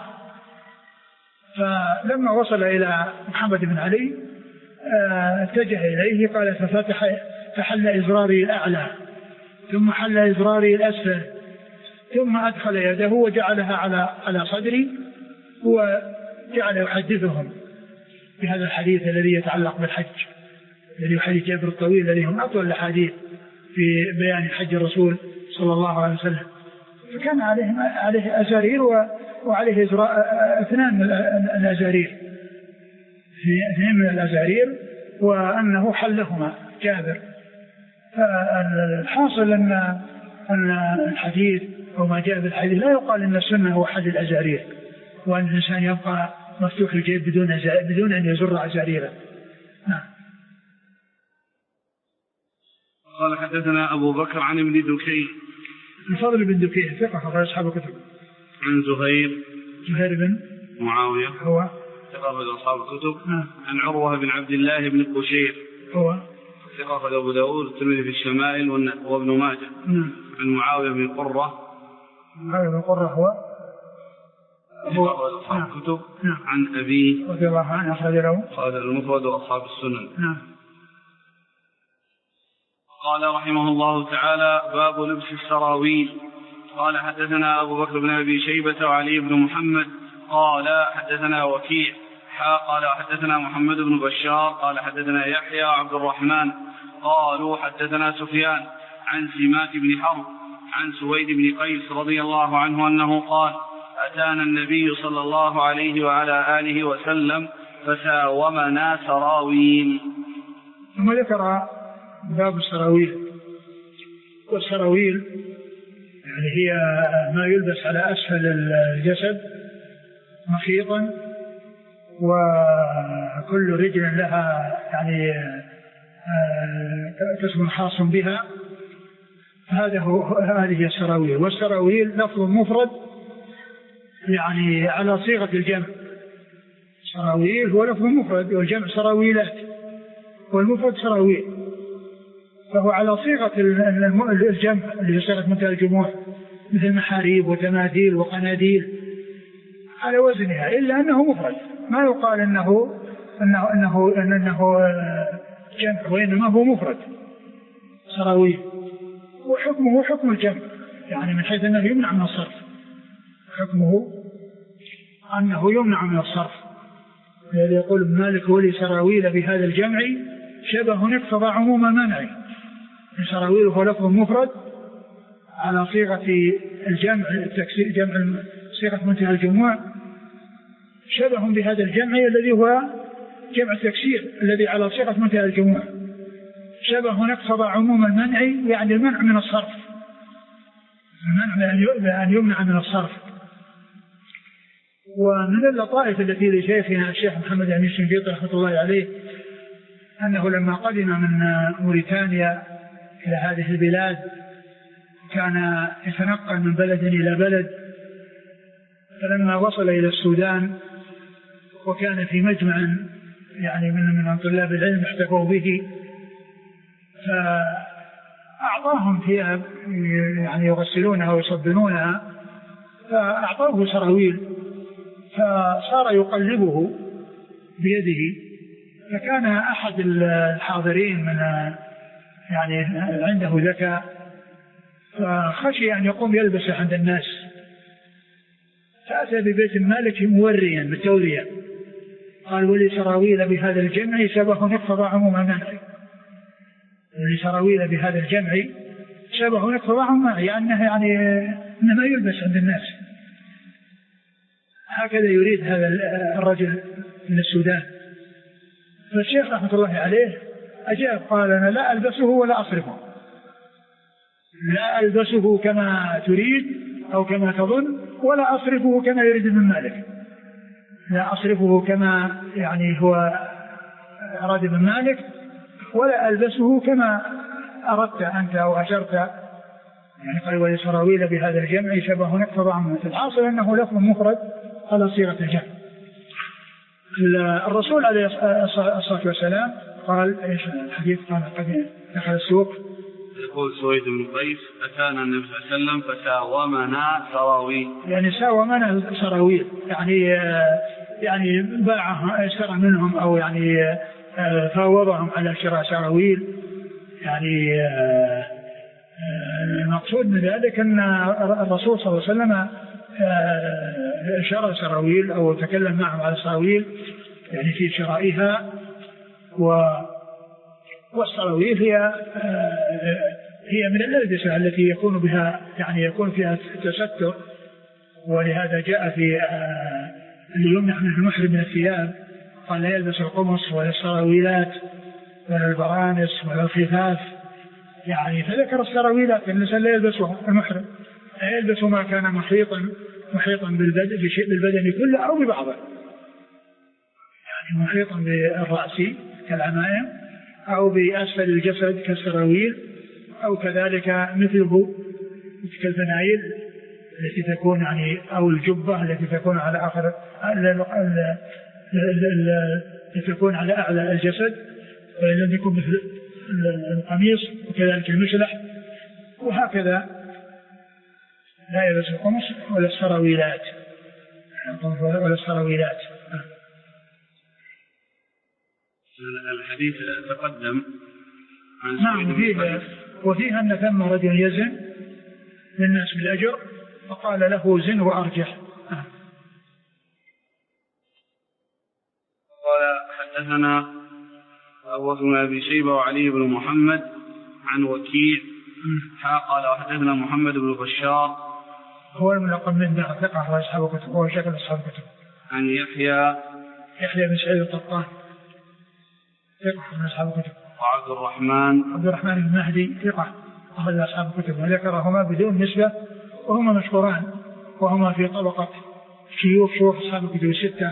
فلما وصل إلى محمد بن علي اتجه إليه قال ففتح فحل إزراري الأعلى ثم حل إزراري الأسفل ثم أدخل يده وجعلها على على صدري وجعل يحدثهم بهذا الحديث الذي يتعلق بالحج، الذي حديث جابر الطويل الذي هم أطول الأحاديث في بيان حج الرسول صلى الله عليه وسلم. فكان عليه عليه أزارير وعليه اثنان من الأزارير اثنين من الأزارير وأنه حلهما جابر. فالحاصل أن أن الحديث أو ما جاء في الحديث لا يقال أن السنة هو حل الأزارير، وأن الإنسان يبقى مفتوح الجيب بدون بدون أن يزر أزاريره. نعم. قال حدثنا أبو بكر عن ابن دكين الفضل بن دكين ثقة أخرج أصحاب الكتب. عن زهير زهير بن معاوية هو ثقة أخرج أصحاب الكتب. نعم. عن عروة بن عبد الله بن قشير هو ثقة أخرج أبو داود والترمذي في الشمائل وابن ماجه. نعم. عن معاوية بن قرة معاوية بن قرة هو هو أصحاب الكتب. نعم. عن أبي رضي الله عنه أخرج له قال المفرد وأصحاب السنن. نعم. قال رحمه الله تعالى باب لبس السراويل. قال حدثنا أبو بكر بن أبي شيبة وعلي بن محمد قال حدثنا وكيع قال حدثنا محمد بن بشار قال حدثنا يحيى وعبد الرحمن قالوا حدثنا سفيان عن سماك بن حرب عن سويد بن قيس رضي الله عنه أنه قال أتانا النبي صلى الله عليه وعلى آله وسلم فساومنا سراويل. ثم ذكر باب السراويل. والسراويل يعني هي ما يلبس على أسفل الجسد مخيطا وكل رجل لها يعني قسم خاص بها. هذا هو هذه السراويل. والسراويل لفظ مفرد يعني على صيغة الجمع. سراويل هو لفظ مفرد والجمع سراويلات والمفرد سراويل، فهو على صيغة الجمع اللي صيغة منتهى الجموع مثل محاريب وتماثيل وقناديل على وزنها، إلا أنه مفرد ما يقال أنه أنه أنه أنه جمع، وإنما هو مفرد سراويل. وحكمه حكم الجمع يعني من حيث أنه يمنع من الصرف، حكمه أنه يمنع من الصرف. الذي يقول ابن مالك ولي سراويل بهذا الجمع شبه اقتضى عموم المنع. السراويل هو لفظ مفرد على صيغة الجمع التكسير جمع صيغة منتهى الجموع شبه بهذا الجمع الذي هو جمع التكسير الذي على صيغة منتهى الجموع شبه اقتضى عموم المنع يعني المنع من الصرف، المنع بأن يمنع من الصرف. ومن اللطائف التي لشيخنا الشيخ محمد أمين الشنقيطي رحمة الله عليه أنه لما قدم من موريتانيا إلى هذه البلاد كان يتنقل من بلد إلى بلد، فلما وصل إلى السودان وكان في مجمع يعني من من طلاب العلم احتفوا به، فأعطاهم ثياب يعني يغسلونها ويصبنونها، فأعطوه سراويل فصار يقلبه بيده. فكان أحد الحاضرين من يعني عنده ذكاء فخشي أن يقوم يلبسه عند الناس، فأتى ببيت المالك موريا بالتورية قال ولي سراويل بهذا الجمع شبه اقتضى عموم المنع. ولي سراويل بهذا الجمع شبه اقتضى عموم المنع يعني يعني إنما يلبس عند الناس. هكذا يريد هذا الرجل من السودان. فالشيخ رحمة الله عليه أجاب قال أنا لا ألبسه ولا أصرفه، لا ألبسه كما تريد أو كما تظن ولا أصرفه كما يريد ابن مالك، لا أصرفه كما يعني هو أراد ابن مالك ولا ألبسه كما أردت أنت أو أشرت. يعني قال ولي سراويل بهذا الجمع شبه اقتضى عموم. الحاصل أنه لفظ مفرد على صيغة الجمع. الرسول عليه الصلاة والسلام قال ايش الحديث؟ قال قد دخل السوق. يقول سويد بن قيس أتانا النبي صلى الله عليه وسلم فساومنا سراويل، يعني ساومنا سراويل يعني يعني باعها اشترى منهم أو يعني فاوضهم على شراء سراويل. يعني المقصود من ذلك أن الرسول صلى الله عليه وسلم شرى سراويل أو تكلم معهم على سراويل يعني في شرائها. والسراويل هي هي من الألبسة التي يكون بها يعني يكون فيها تستر، ولهذا جاء في اللي يمنع من المحرم من الثياب قال لا يلبس القمص ولا السراويلات ولا البرانس ولا الخفاف. يعني فذكر السراويلات الإنسان لا يلبسها المحرم، لا يلبس ما كان محيطا محيطا بالبدن بشيء بالبدن كله أو ببعضه، يعني محيطا بالرأس كالعمائم أو بأسفل الجسد كالسراويل، أو كذلك مثله مثل الفنايل التي تكون يعني أو الجبة التي تكون على آخر التي تكون على أعلى الجسد ولم يكن مثل القميص، وكذلك المشلح، وهكذا لا يلبس القمص ولا السراويلات ولا السراويلات. الحديث تقدم عن نعم وفيه وفيها أن ثم رجل يزن للناس بالأجر فقال له زن وأرجح. قال حدثنا أبو بن أبي شيبة وعلي بن محمد عن وكيع قال وحدثنا محمد بن بشار هو الملقب من ثقة وأصحاب كتب هو شكل أصحاب كتب عن يحيى يحيى بن سعيد القطان ثقة من أصحاب كتب وعبد الرحمن عبد الرحمن بن مهدي ثقة أحد أصحاب الكتب وذكرهما بدون نسبة وهما مشهوران وهما في طبقة شيوخ شيوخ أصحاب الكتب الستة،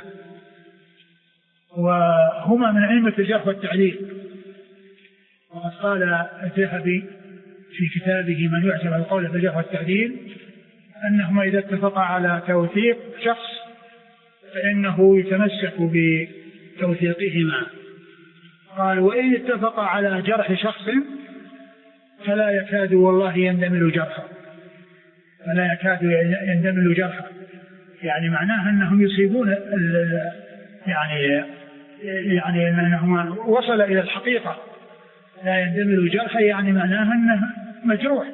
وهما من أئمة الجرح والتعديل. وقد قال الذهبي في كتابه من يعتبر القول في الجرح والتعديل أنهما إذا اتفقا على توثيق شخص فإنه يتمسك بتوثيقهما. قال وإن اتفقا على جرح شخص فلا يكاد والله يندمل جرحه فلا يكاد يندمل جرحه يعني معناها أنهم يصيبون يعني يعني أنهم وصل إلى الحقيقة لا يندمل جرحه يعني معناها أنه مجروح.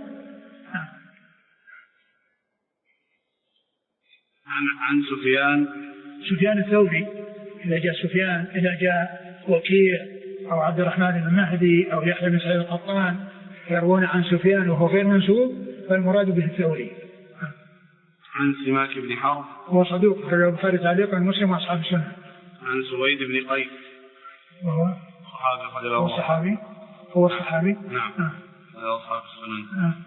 عن عن سفيان سفيان الثوري إذا جاء سفيان إذا جاء وكيع أو عبد الرحمن بن مهدي أو يحيى بن سعيد القطان يروون عن سفيان وهو غير منسوب فالمراد به الثوري. عن سماك بن حرب هو صدوق أخرجه البخاري تعليقا المسلم وأصحاب السنة. عن سويد بن قيس وهو صحابي هو صحابي هو صحابي نعم هذا أصحاب السنن. آه.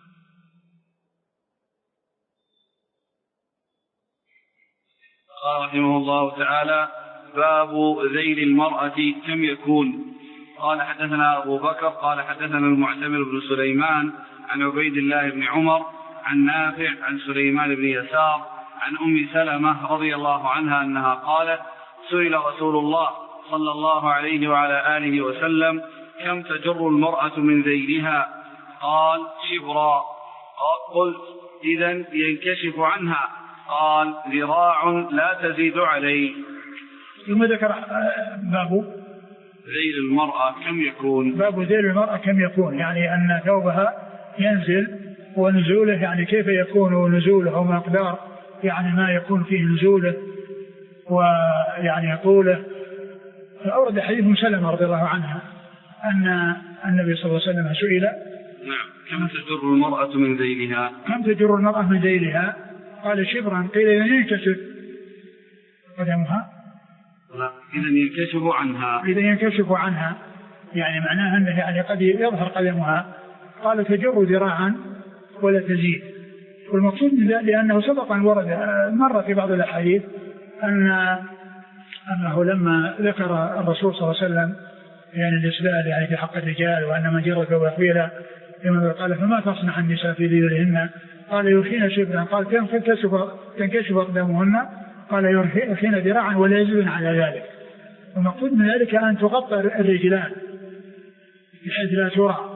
قال رحمه الله تعالى باب ذيل المرأة كم يكون. قال حدثنا أبو بكر قال حدثنا المعتمر بن سليمان عن عبيد الله بن عمر عن نافع عن سليمان بن يسار عن أم سلمة رضي الله عنها أنها قالت سئل رسول الله صلى الله عليه وعلى آله وسلم كم تجر المرأة من ذيلها؟ قال شبرا. قلت إذن ينكشف عنها؟ قال ذراع لا تزيد عليه. ثم ذكر باب ذيل المرأة كم يكون. باب ذيل المرأة كم يكون يعني أن ثوبها ينزل ونزوله يعني كيف يكون نزوله ومقدار يعني ما يكون فيه نزوله ويعني طوله. فأورد حديث أم سلمة رضي الله عنها أن النبي صلى الله عليه وسلم سئل نعم كم تجر المرأة من ذيلها؟ كم تجر المرأة من ذيلها؟ قال شبرا. قيل ينكشف قدمها؟ إذا ينكشف عنها. إذا ينكشف عنها يعني معناها أنه يعني قد يظهر قدمها. قال تجر ذراعا ولا تزيد. والمقصود من ذلك لأنه سبق أن ورد مرة في بعض الأحاديث أن أنه لما ذكر الرسول صلى الله عليه وسلم يعني الإسبال يعني في حق الرجال وأن من جر ثوبه طويلا قال فما تصنع النساء في ذيلهن؟ قال يوفين شبرا. قال تنكشف تنكشف أقدامهن؟ قال يرخين ذراعا ولا يزيدون على ذلك. والمقصود من ذلك أن تغطى الرجلان بحيث لا ترى،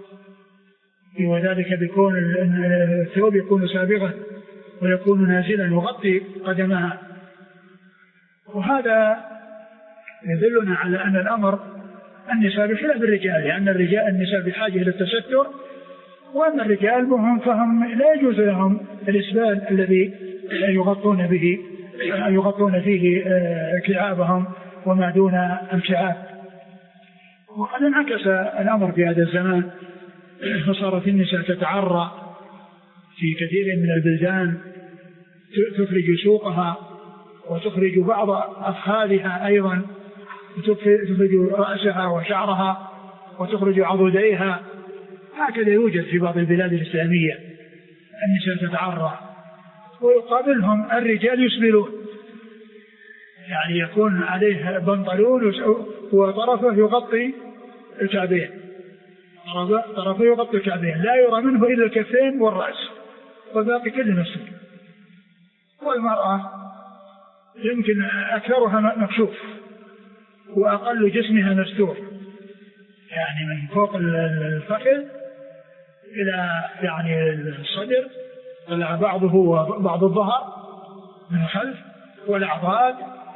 وذلك بيكون الثوب يكون سابغا ويكون نازلا يغطي قدمها. وهذا يدلنا على أن الأمر النساء بخلاف الرجال، لأن الرجال النساء بحاجة إلى التستر، وأن الرجال مهم فهم لا يجوز لهم الإسبال الذي يغطون به يغطون فيه كعابهم وما دون الكعاب. وقد انعكس الأمر في هذا الزمان، فصارت النساء تتعرى في كثير من البلدان، تخرج سوقها وتخرج بعض أفخاذها أيضا، وتخرج رأسها وشعرها وتخرج عضديها. هكذا يوجد في بعض البلاد الإسلامية النساء تتعرى، ويقابلهم الرجال يسبلون، يعني يكون عليه بنطلون وطرفه يغطي الكعبين، طرفه يغطي الكعبين، لا يرى منه إلا الكفين والرأس والباقي كله مستور. والمرأة يمكن أكثرها مكشوف وأقل جسمها مستور، يعني من فوق الفخذ إلى يعني الصدر، طلع بعضه وبعض الظهر من الخلف والأعضاد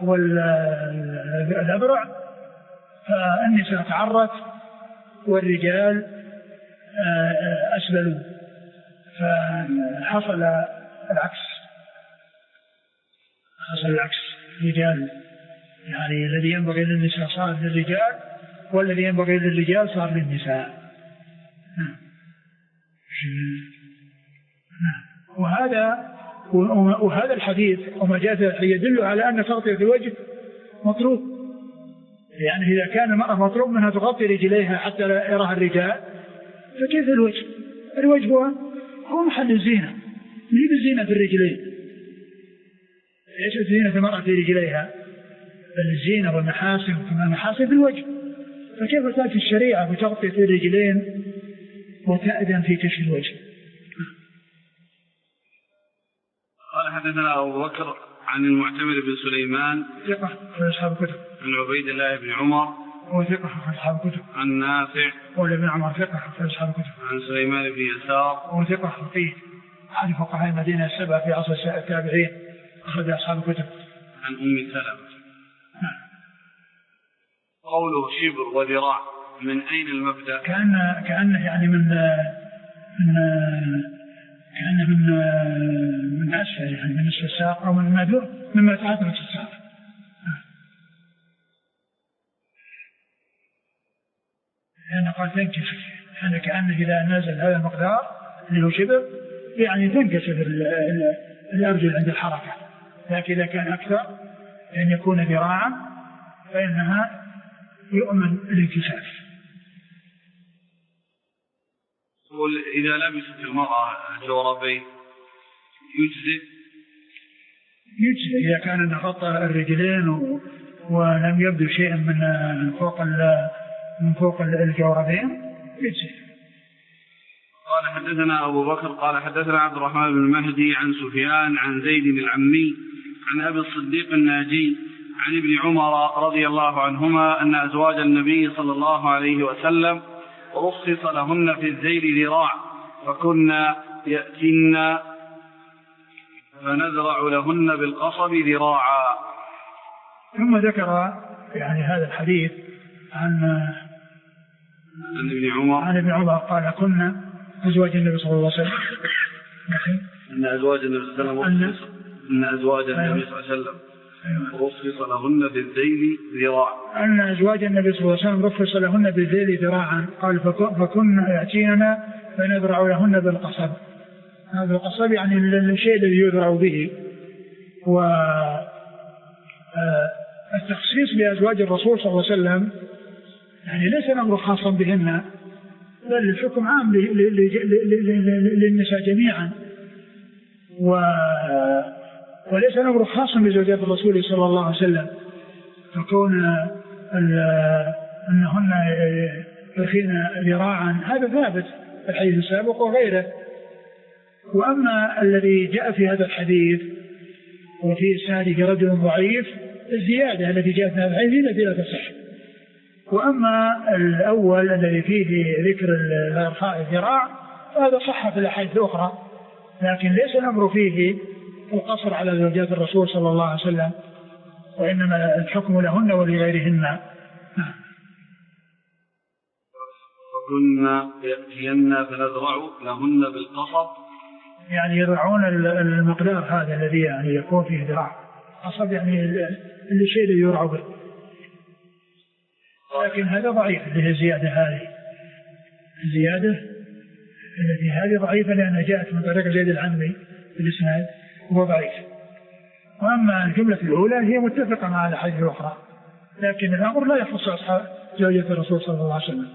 والأبرع. فالنساء تعرت والرجال أسبلوا، فحصل العكس حصل العكس الرجال يعني الذي ينبغي للنساء صار للرجال، والذي ينبغي للرجال صار للنساء. وهذا وهذا الحديث وما جاء يدل على أن تغطية الوجه مطلوب، يعني إذا كان المرأة مطلوب منها تغطي رجليها حتى لا يراها الرجال، فكيف الوجه؟ الوجه هو, هو محل الزينة، نجيب الزينة في الرجلين. ايش الزينة في المرأة في رجليها؟ بل الزينة والمحاسن كما المحاسن في الوجه. فكيف تأتي الشريعة بتغطية الرجلين وتأذن في كشف الوجه؟ قال حدثنا أبو بكر عن المعتمر بن سليمان ثقة في أصحاب الكتب، عن عبيد الله بن عمر وثقة في أصحاب الكتب، عن نافع وابن عمر ثقة في أصحاب الكتب، عن سليمان بن يسار وثقة فقيه عن فقهاء المدينة السبعة في عصر التابعين أخرج أصحاب الكتب. عن أم سلمة. قوله شبر وذراع من أين المبدأ؟ كأن كأنه يعني من من كأنه من من أسفل، يعني من نصف الساق أو من مدور مما تعد نصف الساق. لأنه قال تنكسر، يعني كأنه إذا نزل هذا المقدار اللي هو شبر يعني تنكسر الأرجل عند الحركة، لكن إذا كان أكثر أن يكون ذراعا فإنها يؤمن الانكساف. إذا لبست المرأة جوربين يجزئ؟ يجزئ إذا كان غطى الرجلين ولم يبدو شيء من فوق من فوق الجوربين يجزئ. قال حدثنا أبو بكر قال حدثنا عبد الرحمن بن المهدي عن سفيان عن زيد العمي عن أبي الصديق الناجي عن ابن عمر رضي الله عنهما أن أزواج النبي صلى الله عليه وسلم رخص لهن في الذيل ذراع فكنا يأتين فنذرع لهن بالقصب ذراعا. ثم ذكر يعني هذا الحديث عن عن ابن عمر عن ابن عمر قال كنا أزواج النبي صلى الله عليه وسلم أن أزواج النبي صلى الله عليه وسلم أن أزواج النبي صلى الله عليه وسلم رخص لهن بالذيل ذراع أن أزواج النبي صلى الله عليه وسلم رخص لهن بالذيل ذراعا. قال فكنا يأتينا فنذرع لهن بالقصب. هذا القصب يعني الشيء الذي يذرع به. والتخصيص بأزواج الرسول صلى الله عليه وسلم يعني ليس الأمر خاصا بهن، بل الحكم عام للنساء جميعا، وليس الأمر خاصا بزوجات الرسول صلى الله عليه وسلم. فكون أنهن يرخين ذراعا هذا ثابت في الحديث السابق وغيره. وأما الذي جاء في هذا الحديث وفي إسناده رجل ضعيف، الزيادة التي جاءت من الحديث التي لا تصح. وأما الأول الذي فيه ذكر إرخاء الذراع هذا صح في الأحاديث الأخرى، لكن ليس الأمر فيه القصر على زوجات الرسول صلى الله عليه وسلم، وإنما الحكم لهن ولغيرهن. فكنا يأتين فنذرع لهن بالقصب، يعني يضعون المقدار هذا الذي يعني يكون فيه ذراع، قصب يعني الشيء الذي يرعى به، لكن هذا ضعيف اللي هي الزيادة هذه، الزيادة التي هذه ضعيفة لأنها جاءت من طريق زيد العنبي في الإسناد وهو ضعيف. وأما الجملة الأولى هي متفقة مع الأحاديث الأخرى، لكن الأمر لا يخص أصحاب زوجة الرسول صلى الله عليه وسلم.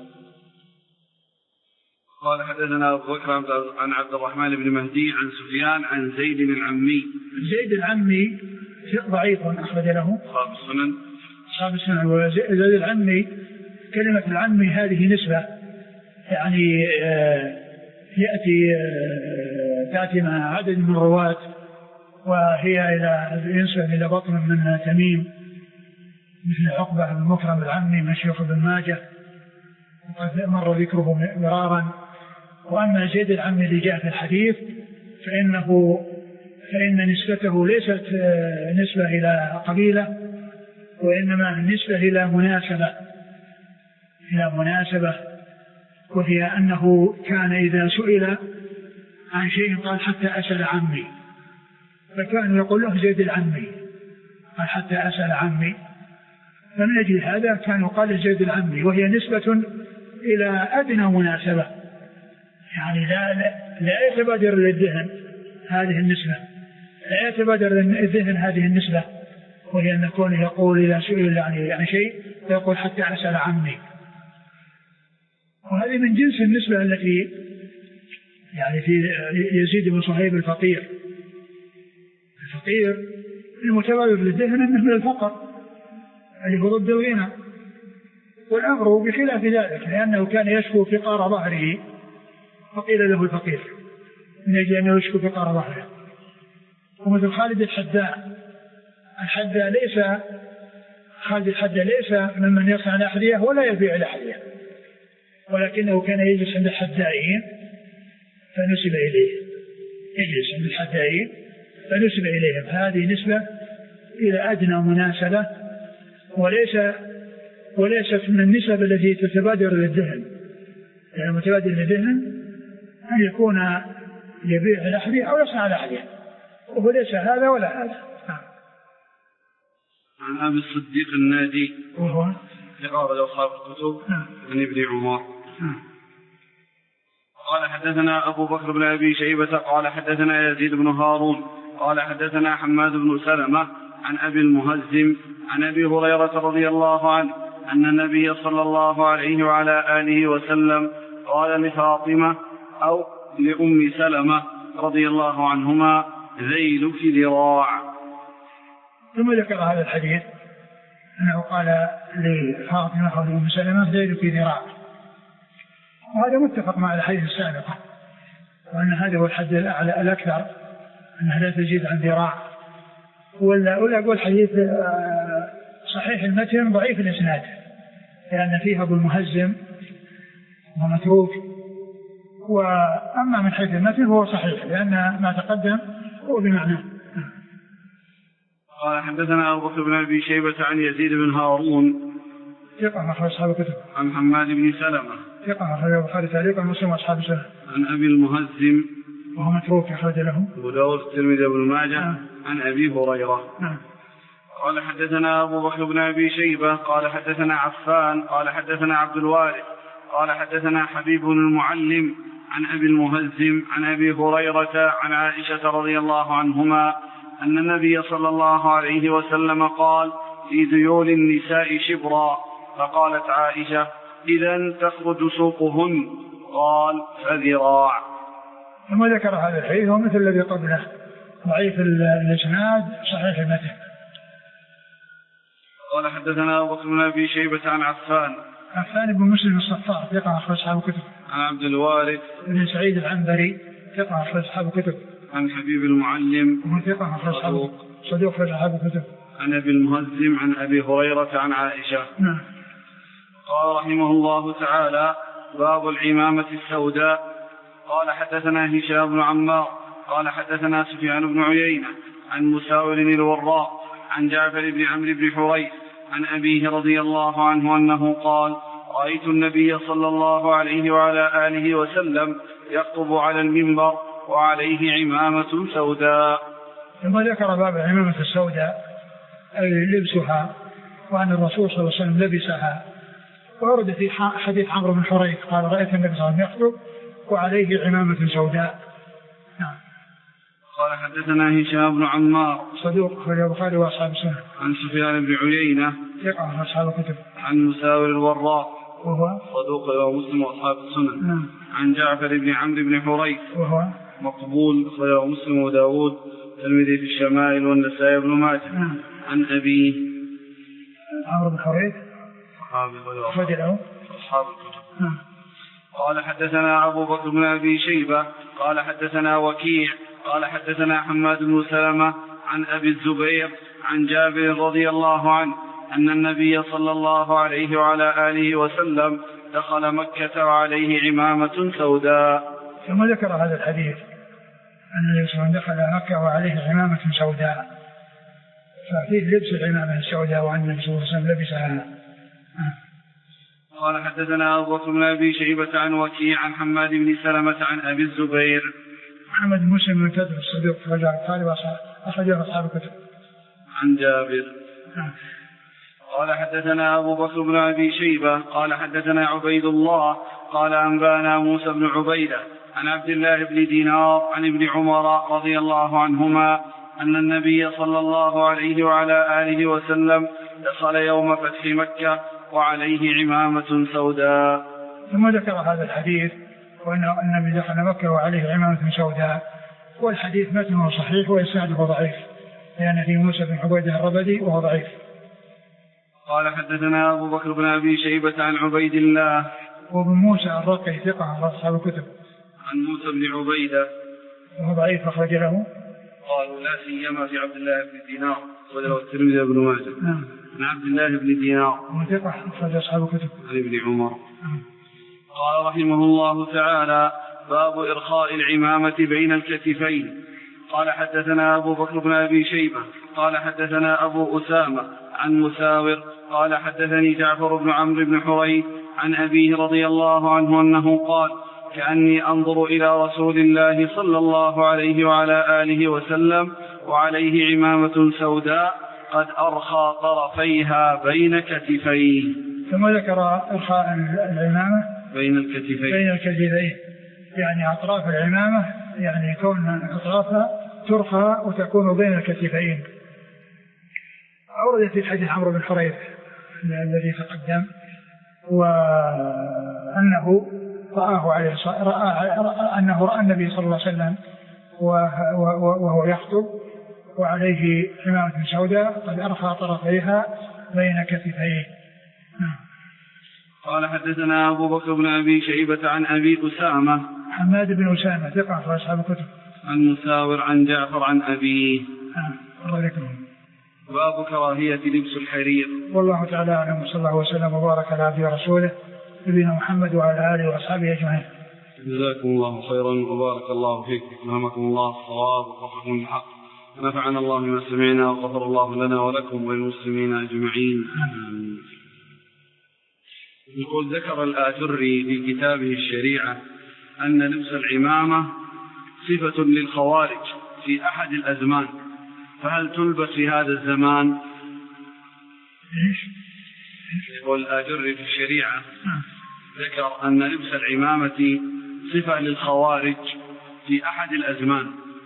قال حدثنا أبو بكر عن عبد الرحمن بن مهدي عن سفيان عن زيد العمي. زيد العمي ضعيف أخرج له أصحاب السنن. أصحاب السنن. وزيد العمي كلمة العمي هذه نسبة، يعني يأتي تأتي مع عدد من الرواة، وهي إلى ينسب إلى بطن من تميم مثل عقبة بن مكرم العمي من شيوخ ابن ماجه، وقد مر ذكره مرارا. وأما زيد العمي اللي جاء في الحديث فإنه فإن نسبته ليست نسبة إلى قبيلة، وإنما نسبة إلى مناسبة إلى مناسبة وهي أنه كان إذا سئل عن شيء قال حتى أسأل عمي، فكان يقول له زيد العمي قال حتى أسأل عمي، فمن أجل هذا كان يقال زيد العمي، وهي نسبة إلى أدنى مناسبة، يعني لا, لا, لا يتبادر للذهن هذه النسبة، لا يتبادر للذهن هذه النسبة، وهي أن كونه يقول إذا سئل يعني عن شيء يقول حتى أسأل عمي. وهذه من جنس النسبة التي يعني في يزيد بن صهيب الفقير. الفقير المتبادر للذهن أنه من الفقر اللي هو ضد الغنى، والأمر بخلاف ذلك، لأنه كان يشكو فقار ظهره فقيل له الفقير من أجل أنه يشكو فقار ظهره. ومثل خالد الحداء، الحداء ليس خالد الحداء ليس ممن يصنع الأحذية ولا يبيع الأحذية، ولكنه كان يجلس عند الحدائين فنسب إليه، يجلس عند الحدائين فنسب إليهم. هذه نسبة إلى أدنى مناسبة، وليس وليست من النسب التي تتبادر للذهن، يعني المتبادر للذهن أن يكون يبيع الأحذية أو يصنع الأحذية، وهو ليس هذا ولا هذا. عن أبي الصديق النادي وهو لقال أصحاب الكتب عن ابن عمر قال حدثنا أبو بكر بن أبي شيبة قال حدثنا يزيد بن هارون قال حدثنا حماد بن سلمة عن أبي المهزم عن أبي هريرة رضي الله عنه أن النبي صلى الله عليه وعلى آله وسلم قال لفاطمة أو لأم سلمة رضي الله عنهما ذيلك ذراع. ثم ذكر هذا الحديث أنه قال لفاطمة أو لأم سلمة ذيلك ذراع، وهذا متفق مع الحديث السابقة، وأن هذا هو الحد الأعلى الأكثر أنها لا تزيد عن ذراع. ولا أقول حديث صحيح المتن ضعيف الإسناد، لأن فيها أبو المهزم ومتروك، وأما من حيث المتن هو صحيح لأن ما تقدم هو بمعنى. قال حدثنا أبو بكر بن أبي شيبة عن يزيد بن هارون ثقة أخرج أصحاب الكتب. عن حماد بن سلمة ثقة أخرج البخاري تعليقا ومسلم وأصحاب السنن. عن أبي المهزم وهو متروك أخرج له أبو داود الترمذي وابن ماجه. آه. عن أبي هريرة. نعم. قال حدثنا أبو بكر بن أبي شيبة قال حدثنا عفان قال حدثنا عبد الوارث قال حدثنا حبيب المعلم عن أبي المهزم عن أبي هريرة عن عائشة رضي الله عنهما أن النبي صلى الله عليه وسلم قال في ذيول النساء شبرا، فقالت عائشة إذن تخرج سوقهن، قال فذراع. ثم ذكر هذا الحديث ومثل الذي قبله ضعيف الإسناد صحيح المتن. قال حدثنا أبو بكر بن أبي شيبة عن عفان عفان بن مسلم الصفار ثقة أخرج أصحاب الكتب. عن عبد الوارث بن سعيد العنبري ثقة أخرج أصحاب الكتب. عن حبيب المعلم وهو ثقة أخرج أصحاب الكتب. صدوق في أصحاب الكتب. عن أبي المهزم عن أبي هريرة عن عائشة. نعم. قال رحمه الله تعالى: باب العمامة السوداء. قال حدثنا هشام بن عمار قال حدثنا سفيان بن عيينة عن مساور الوراق عن جعفر بن عمرو بن حريث عن أبيه رضي الله عنه أنه قال: رأيت النبي صلى الله عليه وعلى آله وسلم يخطب على المنبر وعليه عمامة سوداء. ثم ذكر باب العمامة السوداء أي لبسها، وأن الرسول صلى الله عليه وسلم لبسها. ورد في حديث عمرو بن حريث قال: رأيت النبي صلى الله عليه وسلم يخطب وعليه عمامة سوداء. نعم. قال حدثنا هشام بن عمار صدوق في البخاري وأصحاب السنة. عن سفيان بن عيينة ثقة أصحاب الكتب. عن مساور الوراق وهو صدوق ومسلم وأصحاب السنن. نعم. عن جعفر بن عمرو بن حريث وهو مقبول أخرجه مسلم وداود الترمذي في الشمائل والنسائي بن ماجه. نعم. عن أبيه عمرو بن حريث أخرج له أصحاب الكتب. نعم. قال حدثنا أبو بكر بن أبي شيبة قال حدثنا وكيع قال حدثنا حماد بن سلمة عن أبي الزبير عن جابر رضي الله عنه أن النبي صلى الله عليه وعلى آله وسلم دخل مكة وعليه عمامة سوداء. ثم ذكر هذا الحديث أن النبي صلى الله عليه وسلم دخل مكة وعليه عمامة سوداء، ففيه لبس العمامة السوداء وأن النبي صلى الله عليه وسلم لبسها. قال حدثنا أبو بكر بن أبي شيبة عن وكيع عن حماد بن سلمة عن أبي الزبير. محمد بن مسلم بن كثر الصديق في رجال الطالب أخرجه أصحاب الكتب. عن جابر. قال حدثنا أبو بكر بن أبي شيبة قال حدثنا عبيد الله قال أنبانا موسى بن عبيدة عن عبد الله بن دينار عن ابن عمر رضي الله عنهما أن النبي صلى الله عليه وعلى آله وسلم دخل يوم فتح مكة وعليه عمامة سوداء. ثم ذكر هذا الحديث وأن النبي دخل مكة وعليه عمامة سوداء، والحديث متنه صحيح وإسناده ضعيف، لأن في موسى بن عبيدة الربدي وهو ضعيف. قال حدثنا أبو بكر بن أبي شيبة عن عبيد الله وابن موسى الرقي ثقة أصحاب الكتب. عن موسى بن عبيدة وهو ضعيف أخرج له قالوا لا سيما في عبد الله بن دينار وله الترمذي بن ماجه. نعم. عن عبد الله بن دينار وثقة أخرج أصحاب الكتب. عن ابن عمر. نعم. قال رحمه الله تعالى: باب إرخاء العمامة بين الكتفين. قال حدثنا أبو بكر بن أبي شيبة قال حدثنا أبو أسامة عن مساور قال حدثني جعفر بن عمرو بن حريث عن أبيه رضي الله عنه أنه قال: كأني أنظر إلى رسول الله صلى الله عليه وعلى آله وسلم وعليه عمامة سوداء قد أرخى طرفيها بين كتفيه. ثم ذكر إرخاء العمامة بين الكتفين بين الكتفين يعني أطراف العمامة، يعني كون أطرافها ترخى وتكون بين الكتفين. أورد في حديث عمرو بن حريث الذي تقدم وأنه رآه عليه رأى أنه رأى النبي صلى الله عليه وسلم وهو يخطب وعليه عمامة سوداء قد أرخى طرفيها بين كتفيه. قال حدثنا أبو بكر بن أبي شيبة عن أبي أسامة حماد بن أسامة ثقة في أصحاب الكتب. عن مساور عن جعفر عن أبيه. باب كراهية لبس الحرير. والله تعالى أعلم، وصلى الله وسلم وبارك على عبده ورسوله نبينا محمد وعلى آله وأصحابه أجمعين. جزاكم الله خيرا وبارك الله فيكم، ألهمكم الله الصواب ووفقكم الحق، ونفعنا الله بما سمعنا وغفر الله لنا ولكم وللمسلمين أجمعين. يقول: ذكر الآجري في كتابه الشريعة أن لبس العمامة صفة للخوارج في أحد الأزمان، فهل تلبس في هذا الزمان؟ يقول الآجري في الشريعة ذكر أن لبس العمامة صفة للخوارج في أحد الأزمان،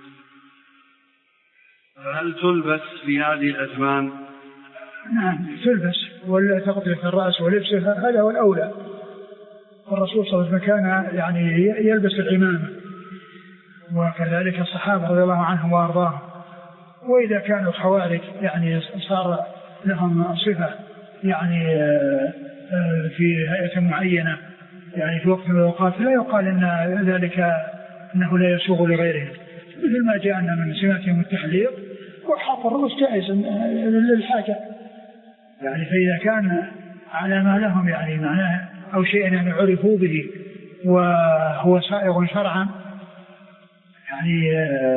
فهل تلبس في هذه الأزمان؟ نعم تلبس، ولا تغطية الرأس ولبسها هذا هو الأولى. الرسول صلى الله عليه وسلم كان يعني يلبس العمامة، وكذلك الصحابة رضي الله عنهم وأرضاهم. وإذا كانوا خوارج يعني صار لهم صفة يعني في هيئة معينة يعني في وقت من الأوقات، لا يقال أن ذلك أنه لا يسوغ لغيرهم، مثل ما جاءنا من سماتهم التحليق وحاط الرؤوس جائز للحاجة يعني. فإذا كان على ما لهم يعني معناه أو شيء يعني عرفوا به وهو سائغ شرعا يعني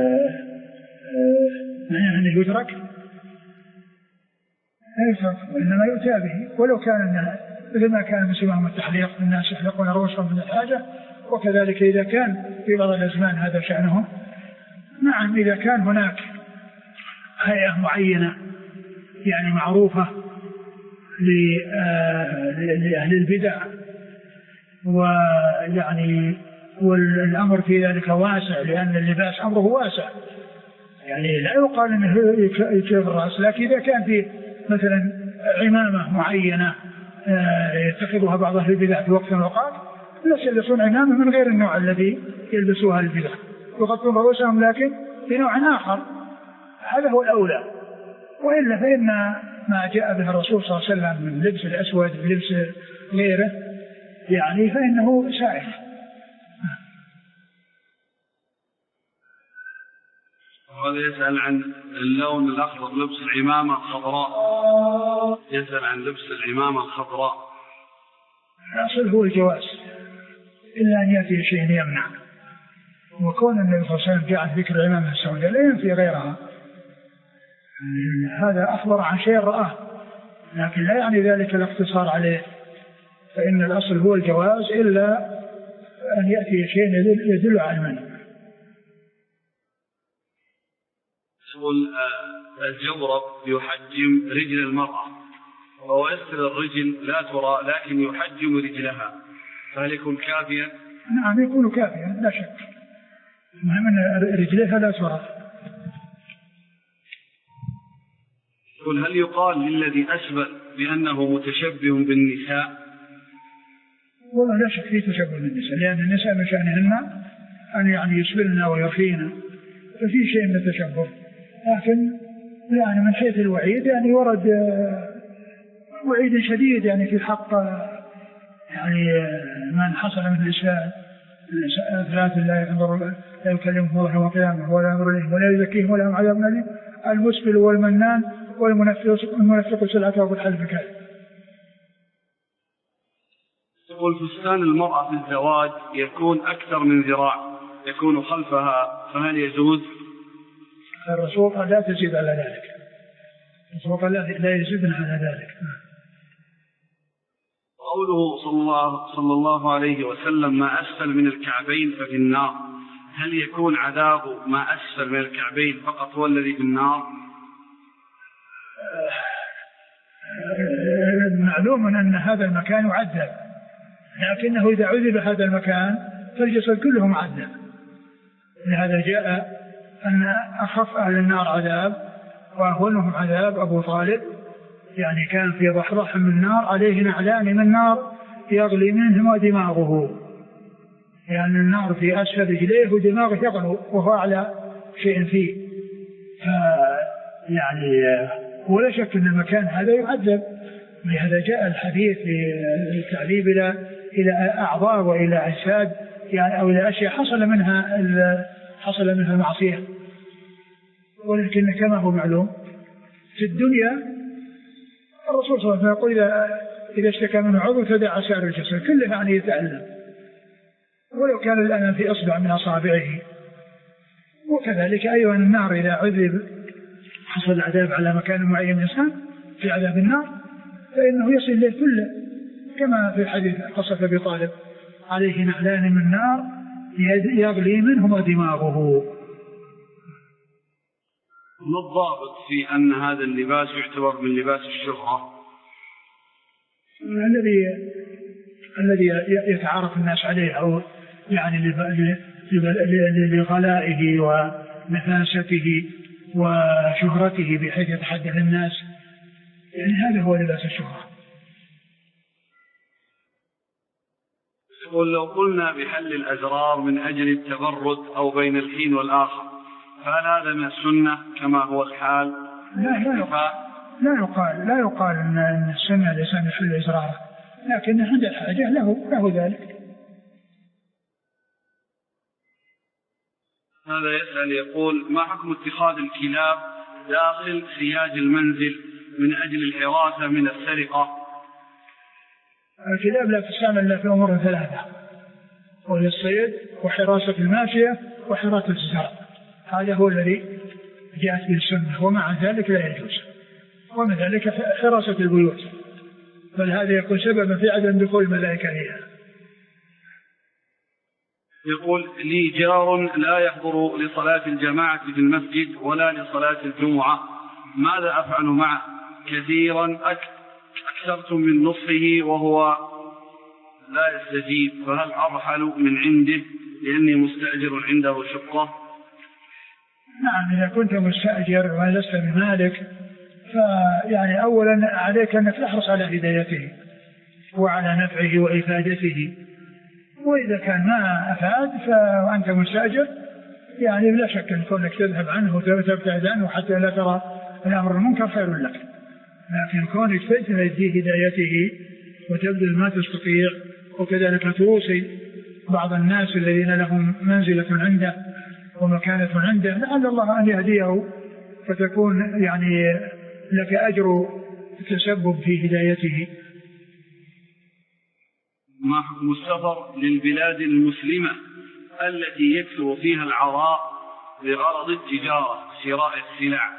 معناه أنه يترك لا يترك إنما يؤتى به. ولو كان مثل ما كان مسلمهم التحليق الناس يحلقون رؤوسهم من الحاجة، وكذلك إذا كان في بعض الأزمان هذا شأنهم. نعم إذا كان هناك هيئة معينة يعني معروفة لأهل البدع ويعني والأمر في ذلك واسع، لأن اللباس أمره واسع يعني لا يقال أنه يكشف الرأس، لكن إذا كان في مثلا عمامة معينة يتخذها بعض أهل البدع في وقت من الأوقات، لا يلبسون عمامة من غير النوع الذي يلبسوها البدع، يغطون رؤوسهم لكن بنوع آخر، هذا هو الأولى. وإلا فإن ما جاء به الرسول صلى الله عليه وسلم من لبس الأسود ولبس غيره يعني فإنه سائغ. وهذا يسأل عن اللون الأخضر لبس العمامة الخضراء، يسأل عن لبس العمامة الخضراء. الأصل هو الجواز إلا أن يأتي شيء يمنع، وكون النبي صلى الله عليه وسلم جاء ذكر العمامة السوداء لا ينفي غيرها، هذا أخبر عن شيء رآه، لكن لا يعني ذلك الاقتصار عليه، فإن الأصل هو الجواز إلا أن يأتي شيء يدل, يدل على المنع. يقول الجورب يحجم رجل المرأة وهو يسر الرجل لا ترى لكن يحجم رجلها، فهل يكون كافيا؟ نعم يكون كافيا لا شك، المهم أن رجلها لا ترى. يقول هل يقال للذي أسبل بأنه متشبه بالنساء؟ والله لا شك في تشبه بالنساء، لأن النساء من شأنهن أن يعني يسبلن ويرخين، ففي شيء من التشبه، لكن يعني من حيث الوعيد يعني ورد وعيد شديد يعني في حق يعني من حصل من الإسلام ثلاث لا ينظر لا يكلمه الله يوم القيامة ولا ينظر إليه ولا يزكيهم ولا هم عذاب أليم، المسبل والمنان والمنفق سلعته بالحلف الكاذب. يقول فستان المرأة في الزواج يكون أكثر من ذراع يكون خلفها، فهل يجوز؟ الرسول قال لا تزيد على ذلك، الرسول قال لا يزيدنا على ذلك. قوله صلى الله, صلى الله عليه وسلم ما أسفل من الكعبين ففي النار، هل يكون عذاب ما أسفل من الكعبين فقط هو الذي في النار؟ معلوم أن هذا المكان يعذب، لكنه إذا عذب هذا المكان فالجسد كله معذب، لهذا جاء أن أخف أهل النار عذاب وأهونهم عذاب أبو طالب، يعني كان في ضحضح من النار عليه نعلان من نار يغلي منهما دماغه، يعني النار في أسفل رجليه ودماغه يغلو وهو أعلى شيء فيه، يعني ولا شك أن المكان هذا يعذب. لهذا جاء الحديث في التعذيب إلى إلى أعضاء وإلى أجساد يعني أو إلى أشياء حصل منها حصل منها معصية، ولكن كما هو معلوم في الدنيا الرسول صلى الله عليه وسلم يقول إذا إذا اشتكى منه عضو تداعى سائر الجسد كله يعني يتألم ولو كان الألم في إصبع من أصابعه. وكذلك أيضا النار إذا عذب حصل العذاب على مكان معين من الإنسان في عذاب النار فإنه يصل إليه كله، كما في الحديث قصة أبي طالب عليه نعلان من نار يغلي منهما دماغه. ما الضابط في أن هذا اللباس يعتبر من لباس الشهرة؟ الذي الذي يتعارف الناس عليه أو يعني لغلائه ونفاسته وشهرته بحيث يتحدث الناس، يعني هذا هو لباس الشهرة. يقول لو قلنا بحل الأزرار من أجل التبرد أو بين الحين والآخر فهل هذا من السنة كما هو الحال؟ لا لا يقال لا يقال, لا يقال أن السنة لسان يحل إزراره، لكن عند الحاجة له, له ذلك. هذا يسأل يقول ما حكم اتخاذ الكلاب داخل سياج المنزل من أجل الحراسة من السرقة؟ الكلاب لا تستعمل إلا في أمور ثلاثة، وهي الصيد وحراسة الماشية وحراسة الزرع. هذا هو الذي جاءت به السنة، ومع ذلك لا يجوز. ومن ذلك حراسة البيوت، بل هذا يكون سببا في عدم دخول الملائكة فيها. يقول لي جار لا يحضر لصلاة الجماعة في المسجد ولا لصلاة الجمعة، ماذا أفعل معه؟ كثيرا أكثرت من نصفه وهو لا يستجيب، فهل أرحل من عنده لأني مستأجر عنده شقة؟ نعم، إذا كنت مستأجر ولست بمالك فيعني أولا عليك أن تحرص على هدايته وعلى نفعه وإفادته، وإذا كان ما أفاد فأنت مستأجر يعني لا شك أن كونك تذهب عنه وتبتعد عنه حتى لا ترى الأمر المنكر خير لك، لكن كونك تجتهد في هدايته وتبذل ما تستطيع، وكذلك توصي بعض الناس الذين لهم منزلة عنده ومكانة عنده لعل الله أن يهديه فتكون يعني لك أجر التسبب في هدايته. ما حكم السفر للبلاد المسلمة التي يكثر فيها العراء بغرض التجارة شراء السلع؟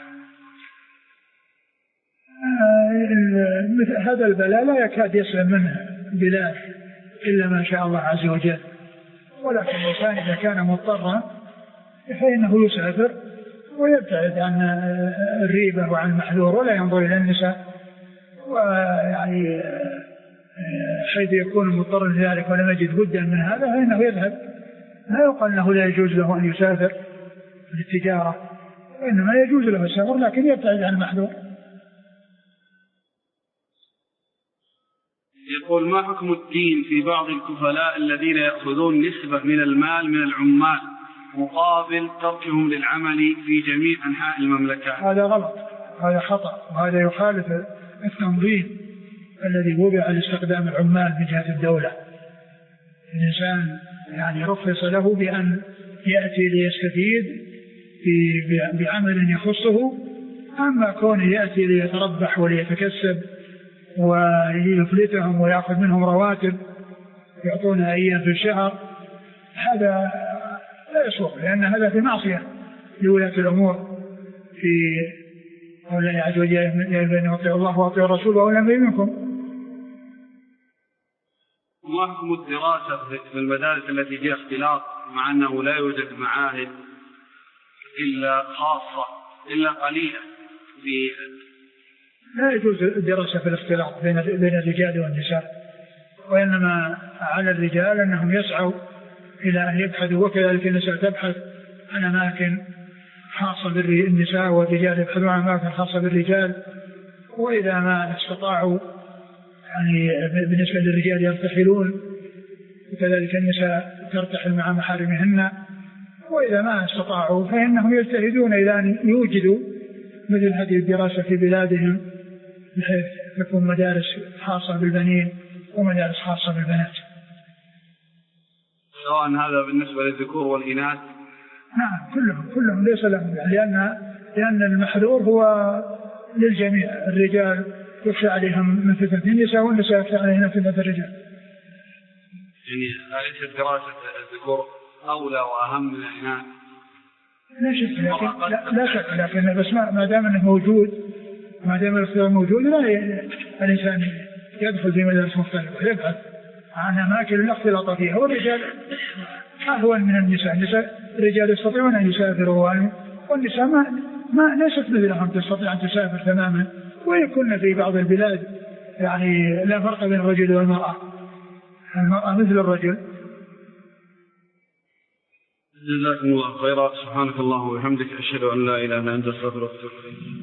آه هذا البلاء لا يكاد يسلم منه بلاد إلا ما شاء الله عز وجل، ولكن الإنسان إذا كان مضطرا فإنه يسافر ويبتعد عن الريبة وعن المحذور ولا ينظر إلى النساء، ويعني حيث يكون مضطر لذلك ولم يجد بدا من هذا فإنه يذهب، لا يقال أنه لا يجوز له أن يسافر للتجارة، وإنما يجوز له السفر لكن يبتعد عن المحذور. يقول ما حكم الدين في بعض الكفلاء الذين يأخذون نسبة من المال من العمال مقابل تركهم للعمل في جميع أنحاء المملكة؟ هذا غلط، هذا خطأ، وهذا يخالف التنظيم الذي وضع لاستخدام العمال من جهة الدولة. الإنسان يعني رخص له بأن يأتي ليستفيد بعمل يخصه، أما كونه يأتي ليتربح وليتكسب ويفلتهم ويأخذ منهم رواتب يعطونها أيام في الشهر، هذا لا يصلح، لأن هذا في معصية لولاة الأمور في قول الله عز وجل يا أيها أطيعوا الله وأطيعوا الرسول وأولي الأمر منكم. ما حكم الدراسة في المدارس التي فيها اختلاط مع أنه لا يوجد معاهد إلا خاصة إلا قليلة في؟ لا يجوز الدراسة في الاختلاط بين بين الرجال والنساء، وإنما على الرجال أنهم يسعوا إلى أن يبحثوا، وكذلك النساء تبحث عن أماكن خاصة بالنساء والرجال يبحثون عن أماكن خاصة بالرجال، وإذا ما استطاعوا يعني بالنسبة للرجال يرتحلون، وكذلك النساء ترتحل مع محارمهن، وإذا ما استطاعوا فإنهم يجتهدون إلى أن يوجدوا مثل هذه الدراسة في بلادهم بحيث تكون مدارس خاصة بالبنين ومدارس خاصة بالبنات. سواء هذا بالنسبة للذكور والإناث؟ نعم كلهم كلهم ليس لهم، لأن لأن المحذور هو للجميع، الرجال يخشى عليهم من فتنة النساء والنساء يخشى عليهم من فتنة الرجال. يعني أليس دراسة الذكور أولى وأهم من الإناث؟ لا شك، لكن لا, لا شك، لكن بس ما دام أنه موجود، ما دام الاختيار موجود لا الإنسان يدخل في مدارس مختلفة يبحث عن أماكن الاختلاط فيها، والرجال أهون من النساء. النساء الرجال يستطيعون أن يسافروا، والنساء ما ما ليست مثلهم تستطيع أن تسافر تماما، ويكون في بعض البلاد يعني لا فرق بين الرجل والمرأة، المرأة مثل الرجل. جزاكم الله خيرا، سبحانك اللهم وبحمدك، أشهد أن لا إله إلا أنت، أستغفرك وأتوب إليك.